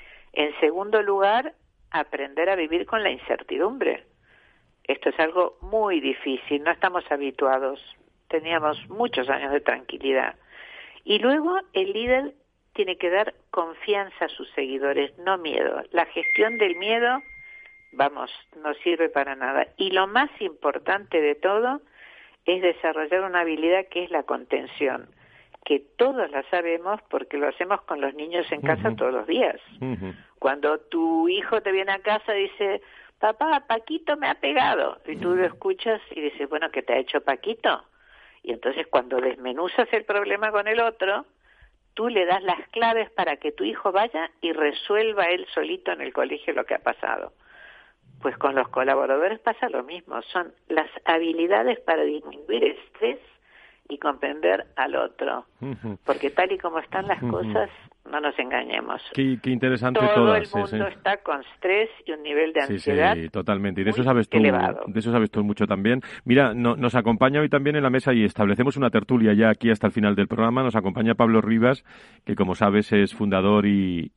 En segundo lugar, aprender a vivir con la incertidumbre. Esto es algo muy difícil, no estamos habituados, teníamos muchos años de tranquilidad. Y luego el líder tiene que dar confianza a sus seguidores, no miedo. La gestión del miedo, vamos, no sirve para nada. Y lo más importante de todo es desarrollar una habilidad que es la contención, que todos la sabemos porque lo hacemos con los niños en casa uh-huh. todos los días. Uh-huh. Cuando tu hijo te viene a casa y dice, papá, Paquito me ha pegado, y tú lo escuchas y dices, bueno, ¿qué te ha hecho Paquito? Y entonces cuando desmenuzas el problema con el otro, tú le das las claves para que tu hijo vaya y resuelva él solito en el colegio lo que ha pasado. Pues con los colaboradores pasa lo mismo, son las habilidades para disminuir el estrés y comprender al otro, uh-huh. porque tal y como están las uh-huh. cosas, no nos engañemos. Qué, qué interesante todo todas, el mundo sí, sí. está con estrés y un nivel de ansiedad sí, sí, totalmente. Y de eso sabes tú, elevado. de eso sabes tú mucho también. Mira, no, nos acompaña hoy también en la mesa y establecemos una tertulia ya aquí hasta el final del programa. Nos acompaña Pablo Rivas, que como sabes es fundador y,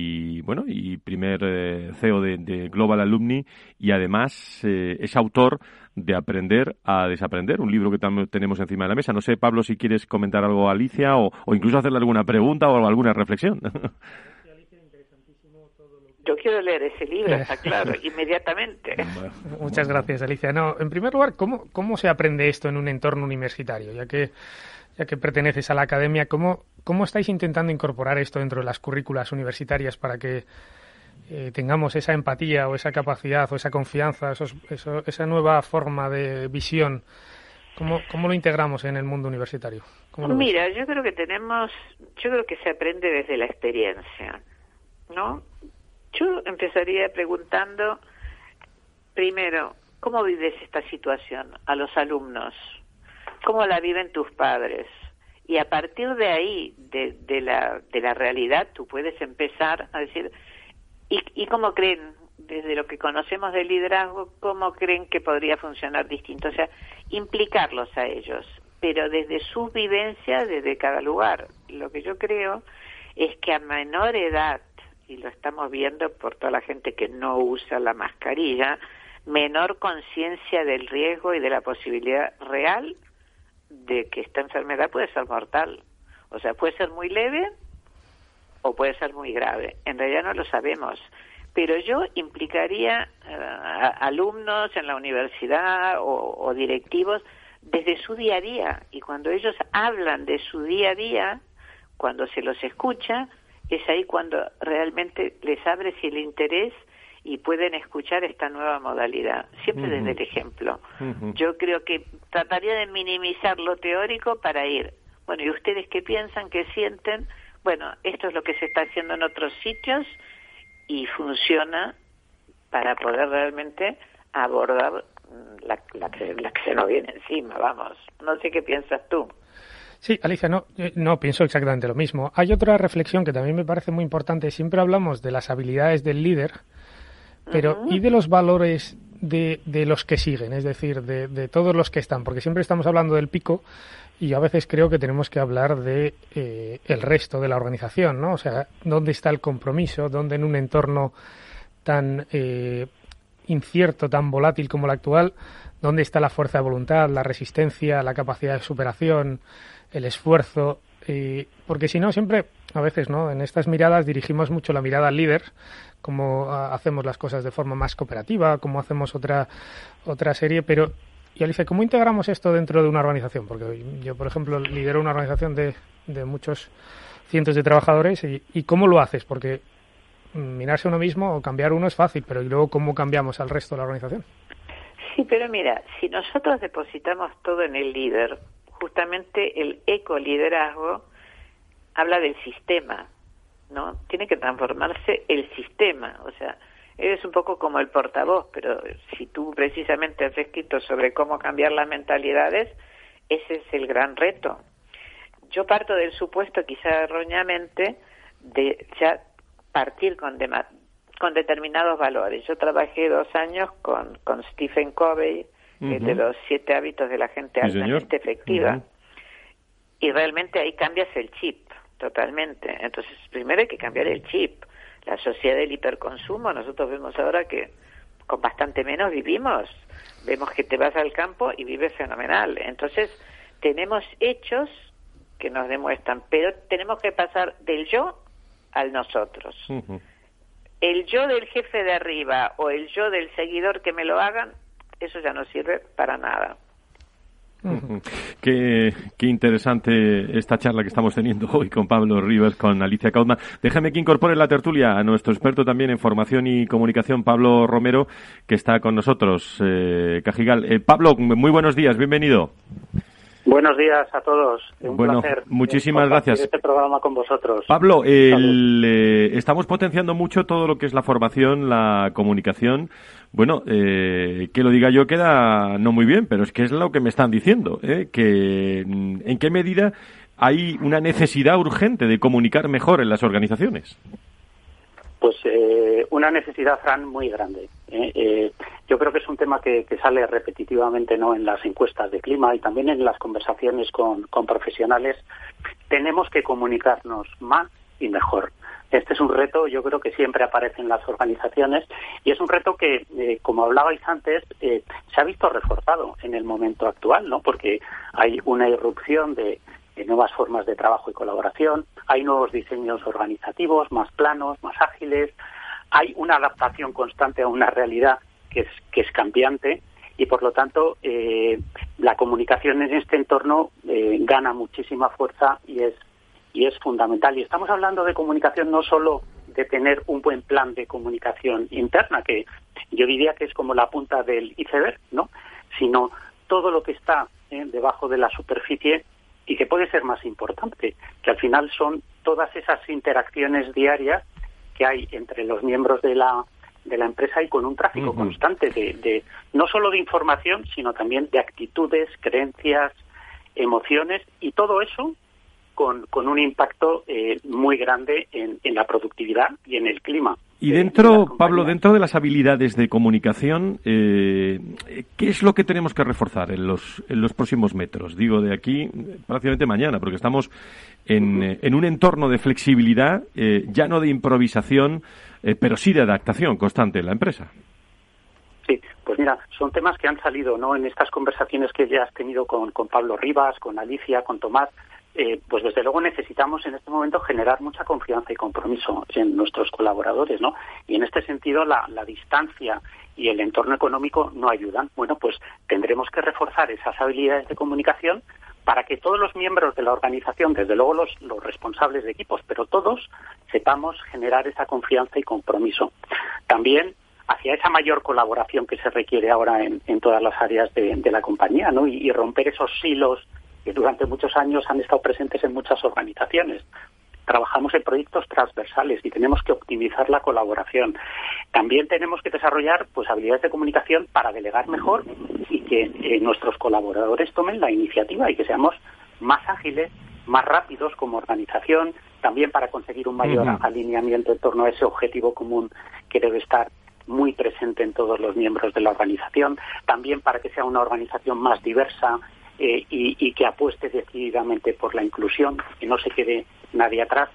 y bueno y primer eh, C E O de, de Global Alumni y además eh, es autor de Aprender a Desaprender, un libro que también tenemos encima de la mesa. No sé, Pablo, si quieres comentar algo a Alicia o, o incluso hacerle alguna pregunta o alguna reflexión. Yo quiero leer ese libro, está claro, inmediatamente. Muchas gracias, Alicia. No, en primer lugar, ¿cómo, cómo se aprende esto en un entorno universitario? Ya que ya que perteneces a la academia, ¿cómo, cómo estáis intentando incorporar esto dentro de las currículas universitarias para que Eh, tengamos esa empatía o esa capacidad o esa confianza, esos, eso, esa nueva forma de visión? ¿Cómo, cómo lo integramos en el mundo universitario? Mira, yo creo que tenemos, yo creo que se aprende desde la experiencia, ¿no? Yo empezaría preguntando, primero, ¿cómo vives esta situación a los alumnos? ¿Cómo la viven tus padres? Y a partir de ahí, de, de, la, de la realidad, tú puedes empezar a decir... ¿Y, ¿Y cómo creen, desde lo que conocemos del liderazgo, cómo creen que podría funcionar distinto? O sea, implicarlos a ellos, pero desde sus vivencias, desde cada lugar. Lo que yo creo es que a menor edad, y lo estamos viendo por toda la gente que no usa la mascarilla, menor conciencia del riesgo y de la posibilidad real de que esta enfermedad puede ser mortal. O sea, puede ser muy leve o puede ser muy grave. En realidad no lo sabemos. Pero yo implicaría uh, a alumnos en la universidad o, o directivos desde su día a día. Y cuando ellos hablan de su día a día, cuando se los escucha, es ahí cuando realmente les abre el interés y pueden escuchar esta nueva modalidad. Siempre uh-huh. desde el ejemplo. Uh-huh. Yo creo que trataría de minimizar lo teórico para ir. Bueno, ¿y ustedes qué piensan, qué sienten? Bueno, esto es lo que se está haciendo en otros sitios y funciona para poder realmente abordar la, la, que, la que se nos viene encima, vamos. No sé qué piensas tú. Sí, Alicia, no, no pienso exactamente lo mismo. Hay otra reflexión que también me parece muy importante. Siempre hablamos de las habilidades del líder, pero uh-huh. ¿y de los valores de, de los que siguen? Es decir, de, de todos los que están, porque siempre estamos hablando del pico. Y a veces creo que tenemos que hablar de eh, el resto de la organización, ¿no? O sea, ¿dónde está el compromiso? ¿Dónde en un entorno tan eh, incierto, tan volátil como el actual, ¿dónde está la fuerza de voluntad, la resistencia, la capacidad de superación, el esfuerzo? Eh, porque si no, siempre, a veces, ¿no? En estas miradas dirigimos mucho la mirada al líder, cómo hacemos las cosas de forma más cooperativa, cómo hacemos otra, otra serie, pero... Y Alicia, ¿cómo integramos esto dentro de una organización? Porque yo, por ejemplo, lidero una organización de, de muchos cientos de trabajadores y, y ¿cómo lo haces? Porque mirarse uno mismo o cambiar uno es fácil, pero ¿y luego cómo cambiamos al resto de la organización? Sí, pero mira, si nosotros depositamos todo en el líder, justamente el ecoliderazgo habla del sistema, ¿no? Tiene que transformarse el sistema, o sea, eres un poco como el portavoz, pero si tú precisamente has escrito sobre cómo cambiar las mentalidades, ese es el gran reto. Yo parto del supuesto, quizá erróneamente, de ya partir con, de, con determinados valores. Yo trabajé dos años con, con Stephen Covey, uh-huh. el de los siete hábitos de la gente sí, altamente señor. efectiva, uh-huh. y realmente ahí cambias el chip totalmente. Entonces, primero hay que cambiar el chip. La sociedad del hiperconsumo, nosotros vemos ahora que con bastante menos vivimos. Vemos que te vas al campo y vives fenomenal. Entonces, tenemos hechos que nos demuestran, pero tenemos que pasar del yo al nosotros. Uh-huh. El yo del jefe de arriba o el yo del seguidor que me lo hagan, eso ya no sirve para nada. Uh-huh. Qué, qué interesante esta charla que estamos teniendo hoy con Pablo Rivas, con Alicia Kaufman. Déjame que incorpore en la tertulia a nuestro experto también en formación y comunicación, Pablo Romero, que está con nosotros, eh, Cajigal. Eh, Pablo, muy buenos días, bienvenido. Buenos días a todos. Un bueno, placer muchísimas gracias. Este programa con vosotros. Pablo, el, eh, estamos potenciando mucho todo lo que es la formación, la comunicación. Bueno, eh, que lo diga yo queda no muy bien, pero es que es lo que me están diciendo, ¿eh? Que en qué medida hay una necesidad urgente de comunicar mejor en las organizaciones. Pues eh, una necesidad, Fran, muy grande. ¿eh? Eh, yo creo que es un tema que, que sale repetitivamente, ¿no?, en las encuestas de clima y también en las conversaciones con, con profesionales. Tenemos que comunicarnos más y mejor. Este es un reto, yo creo que siempre aparece en las organizaciones y es un reto que, eh, como hablabais antes, eh, se ha visto reforzado en el momento actual, ¿no? Porque hay una irrupción de de nuevas formas de trabajo y colaboración, hay nuevos diseños organizativos, más planos, más ágiles, hay una adaptación constante a una realidad que es, que es cambiante y, por lo tanto, eh, la comunicación en este entorno eh, gana muchísima fuerza y es, y es fundamental. Y estamos hablando de comunicación no solo de tener un buen plan de comunicación interna, que yo diría que es como la punta del iceberg, ¿no?, sino todo lo que está eh, debajo de la superficie y que puede ser más importante, que al final son todas esas interacciones diarias que hay entre los miembros de la de la empresa y con un tráfico uh-huh. constante de, de no solo de información, sino también de actitudes, creencias, emociones y todo eso con, con un impacto eh, muy grande en, en la productividad y en el clima. Y dentro, Pablo, dentro de las habilidades de comunicación, eh, ¿qué es lo que tenemos que reforzar en los en los próximos metros? Digo, de aquí prácticamente mañana, porque estamos en, uh-huh. en un entorno de flexibilidad, eh, ya no de improvisación, eh, pero sí de adaptación constante en la empresa. Sí, pues mira, son temas que han salido, ¿no?, en estas conversaciones que ya has tenido con, con Pablo Rivas, con Alicia, con Tomás. Eh, pues desde luego necesitamos en este momento generar mucha confianza y compromiso en nuestros colaboradores, ¿no? Y en este sentido la, la distancia y el entorno económico no ayudan. Bueno, pues tendremos que reforzar esas habilidades de comunicación para que todos los miembros de la organización, desde luego los, los responsables de equipos, pero todos sepamos generar esa confianza y compromiso. También hacia esa mayor colaboración que se requiere ahora en, en todas las áreas de, de la compañía, ¿no? Y, y romper esos silos que durante muchos años han estado presentes en muchas organizaciones. Trabajamos en proyectos transversales y tenemos que optimizar la colaboración. También tenemos que desarrollar pues habilidades de comunicación para delegar mejor y que eh, nuestros colaboradores tomen la iniciativa y que seamos más ágiles, más rápidos como organización, también para conseguir un mayor uh-huh. alineamiento en torno a ese objetivo común que debe estar muy presente en todos los miembros de la organización, también para que sea una organización más diversa, Eh, y, y que apueste decididamente por la inclusión, que no se quede nadie atrás.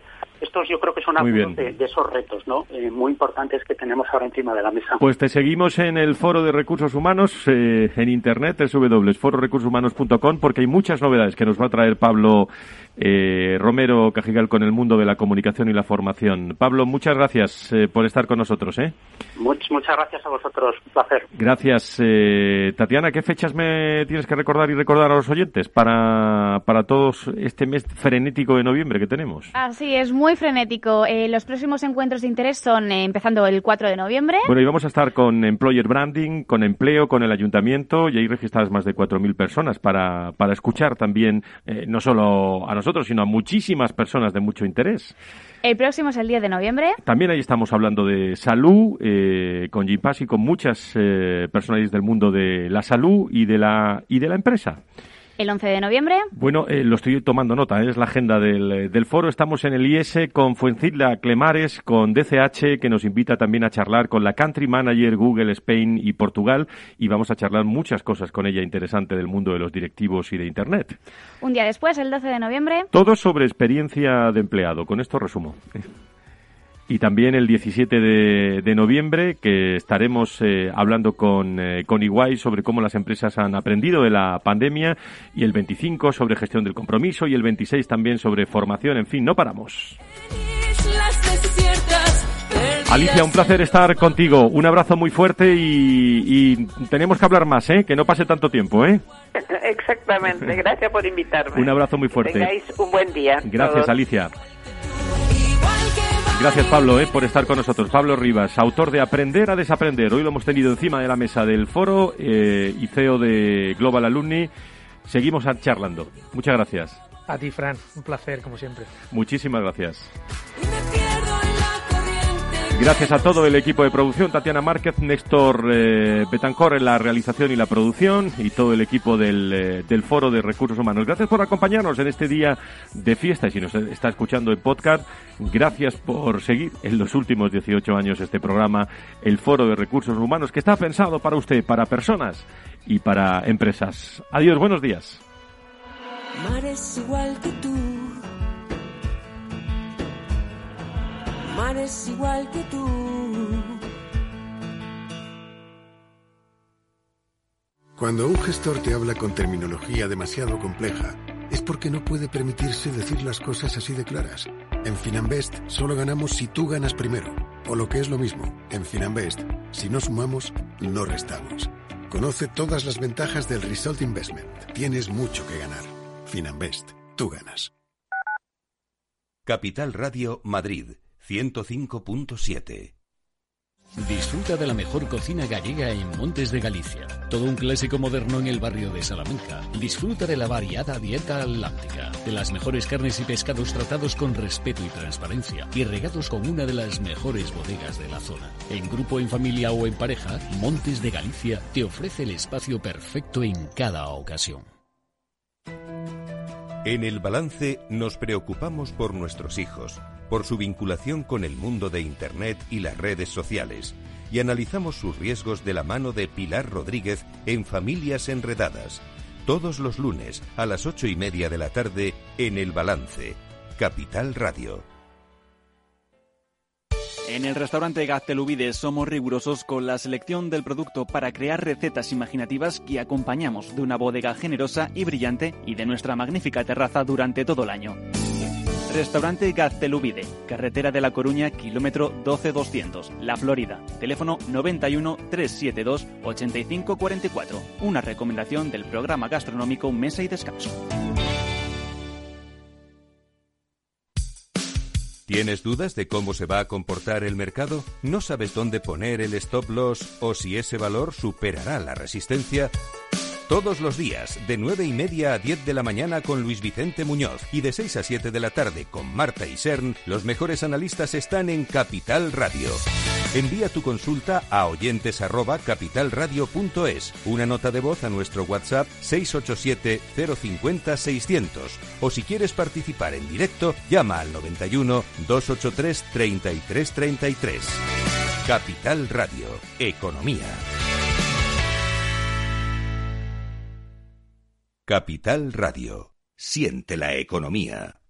estos yo creo que son algunos de, de esos retos, ¿no? Eh, muy importantes que tenemos ahora encima de la mesa. Pues te seguimos en el Foro de Recursos Humanos, eh, en internet, doble u doble u doble u punto foro recursos humanos punto com, porque hay muchas novedades que nos va a traer Pablo eh, Romero Cajigal con el mundo de la comunicación y la formación. Pablo, muchas gracias eh, por estar con nosotros, ¿eh? Much, muchas gracias a vosotros, un placer. Gracias, eh, Tatiana. ¿Qué fechas me tienes que recordar y recordar a los oyentes para, para todos este mes frenético de noviembre que tenemos? Así es, muy frenético. Eh, los próximos encuentros de interés son eh, empezando el cuatro de noviembre. Bueno, y vamos a estar con Employer Branding, con Empleo, con el Ayuntamiento, y hay registradas más de cuatro mil personas para, para escuchar también, eh, no solo a nosotros, sino a muchísimas personas de mucho interés. El próximo es el diez de noviembre. También ahí estamos hablando de salud, eh, con Jim Pass y con muchas eh, personalidades del mundo de la salud y de la, y de la empresa. El once de noviembre. Bueno, eh, lo estoy tomando nota, ¿eh? Es la agenda del, del foro. Estamos en el I S con Fuencidla Clemares, con D C H, que nos invita también a charlar con la Country Manager Google Spain y Portugal, y vamos a charlar muchas cosas con ella interesante del mundo de los directivos y de Internet. Un día después, el doce de noviembre. Todo sobre experiencia de empleado. Con esto resumo. Y también el diecisiete de, de noviembre, que estaremos eh, hablando con, eh, con Iguay sobre cómo las empresas han aprendido de la pandemia, y el veinticinco sobre gestión del compromiso, y el veintiséis también sobre formación. En fin, no paramos. Alicia, un placer estar contigo. Un abrazo muy fuerte y, y tenemos que hablar más, ¿eh? Que no pase tanto tiempo, ¿eh? Exactamente. Gracias por invitarme. Un abrazo muy fuerte. Que tengáis un buen día. Gracias, todos. Alicia. Gracias, Pablo, eh, por estar con nosotros. Pablo Rivas, autor de Aprender a Desaprender. Hoy lo hemos tenido encima de la mesa del foro, eh, y C E O de Global Alumni. Seguimos charlando. Muchas gracias. A ti, Fran. Un placer, como siempre. Muchísimas gracias. Gracias a todo el equipo de producción, Tatiana Márquez, Néstor eh, Betancor en la realización y la producción, y todo el equipo del, eh, del Foro de Recursos Humanos. Gracias por acompañarnos en este día de fiesta, y si nos está escuchando en podcast, gracias por seguir en los últimos dieciocho años este programa, el Foro de Recursos Humanos, que está pensado para usted, para personas y para empresas. Adiós, buenos días. Mar es igual que tú. Mar es igual que tú. Cuando un gestor te habla con terminología demasiado compleja, es porque no puede permitirse decir las cosas así de claras. En Finanbest solo ganamos si tú ganas primero. O lo que es lo mismo, en Finanbest, si no sumamos, no restamos. Conoce todas las ventajas del Result Investment. Tienes mucho que ganar. Finanbest, tú ganas. Capital Radio Madrid ciento cinco punto siete. Disfruta de la mejor cocina gallega en Montes de Galicia. Todo un clásico moderno en el barrio de Salamanca. Disfruta de la variada dieta atlántica, de las mejores carnes y pescados tratados con respeto y transparencia, y regados con una de las mejores bodegas de la zona. En grupo, en familia o en pareja, Montes de Galicia te ofrece el espacio perfecto en cada ocasión. En El Balance nos preocupamos por nuestros hijos, por su vinculación con el mundo de Internet y las redes sociales, y analizamos sus riesgos de la mano de Pilar Rodríguez en Familias Enredadas, todos los lunes a las ocho y media de la tarde en El Balance, Capital Radio. En el restaurante Gaztelubides somos rigurosos con la selección del producto para crear recetas imaginativas que acompañamos de una bodega generosa y brillante y de nuestra magnífica terraza durante todo el año. Restaurante Gaztelubide, carretera de La Coruña, kilómetro doce doscientos, La Florida. Teléfono noventa y uno, trescientos setenta y dos, ochenta y cinco cuarenta y cuatro. Una recomendación del programa gastronómico Mesa y Descanso. ¿Tienes dudas de cómo se va a comportar el mercado? ¿No sabes dónde poner el stop loss o si ese valor superará la resistencia? Todos los días, de nueve y media a diez de la mañana con Luis Vicente Muñoz y de seis a siete de la tarde con Marta Isern, los mejores analistas están en Capital Radio. Envía tu consulta a oyentes arroba capitalradio punto es, una nota de voz a nuestro WhatsApp seis ocho siete, cero cinco cero, seiscientos, o si quieres participar en directo, llama al noventa y uno, doscientos ochenta y tres, treinta y tres treinta y tres. Capital Radio, Economía. Capital Radio, siente la economía.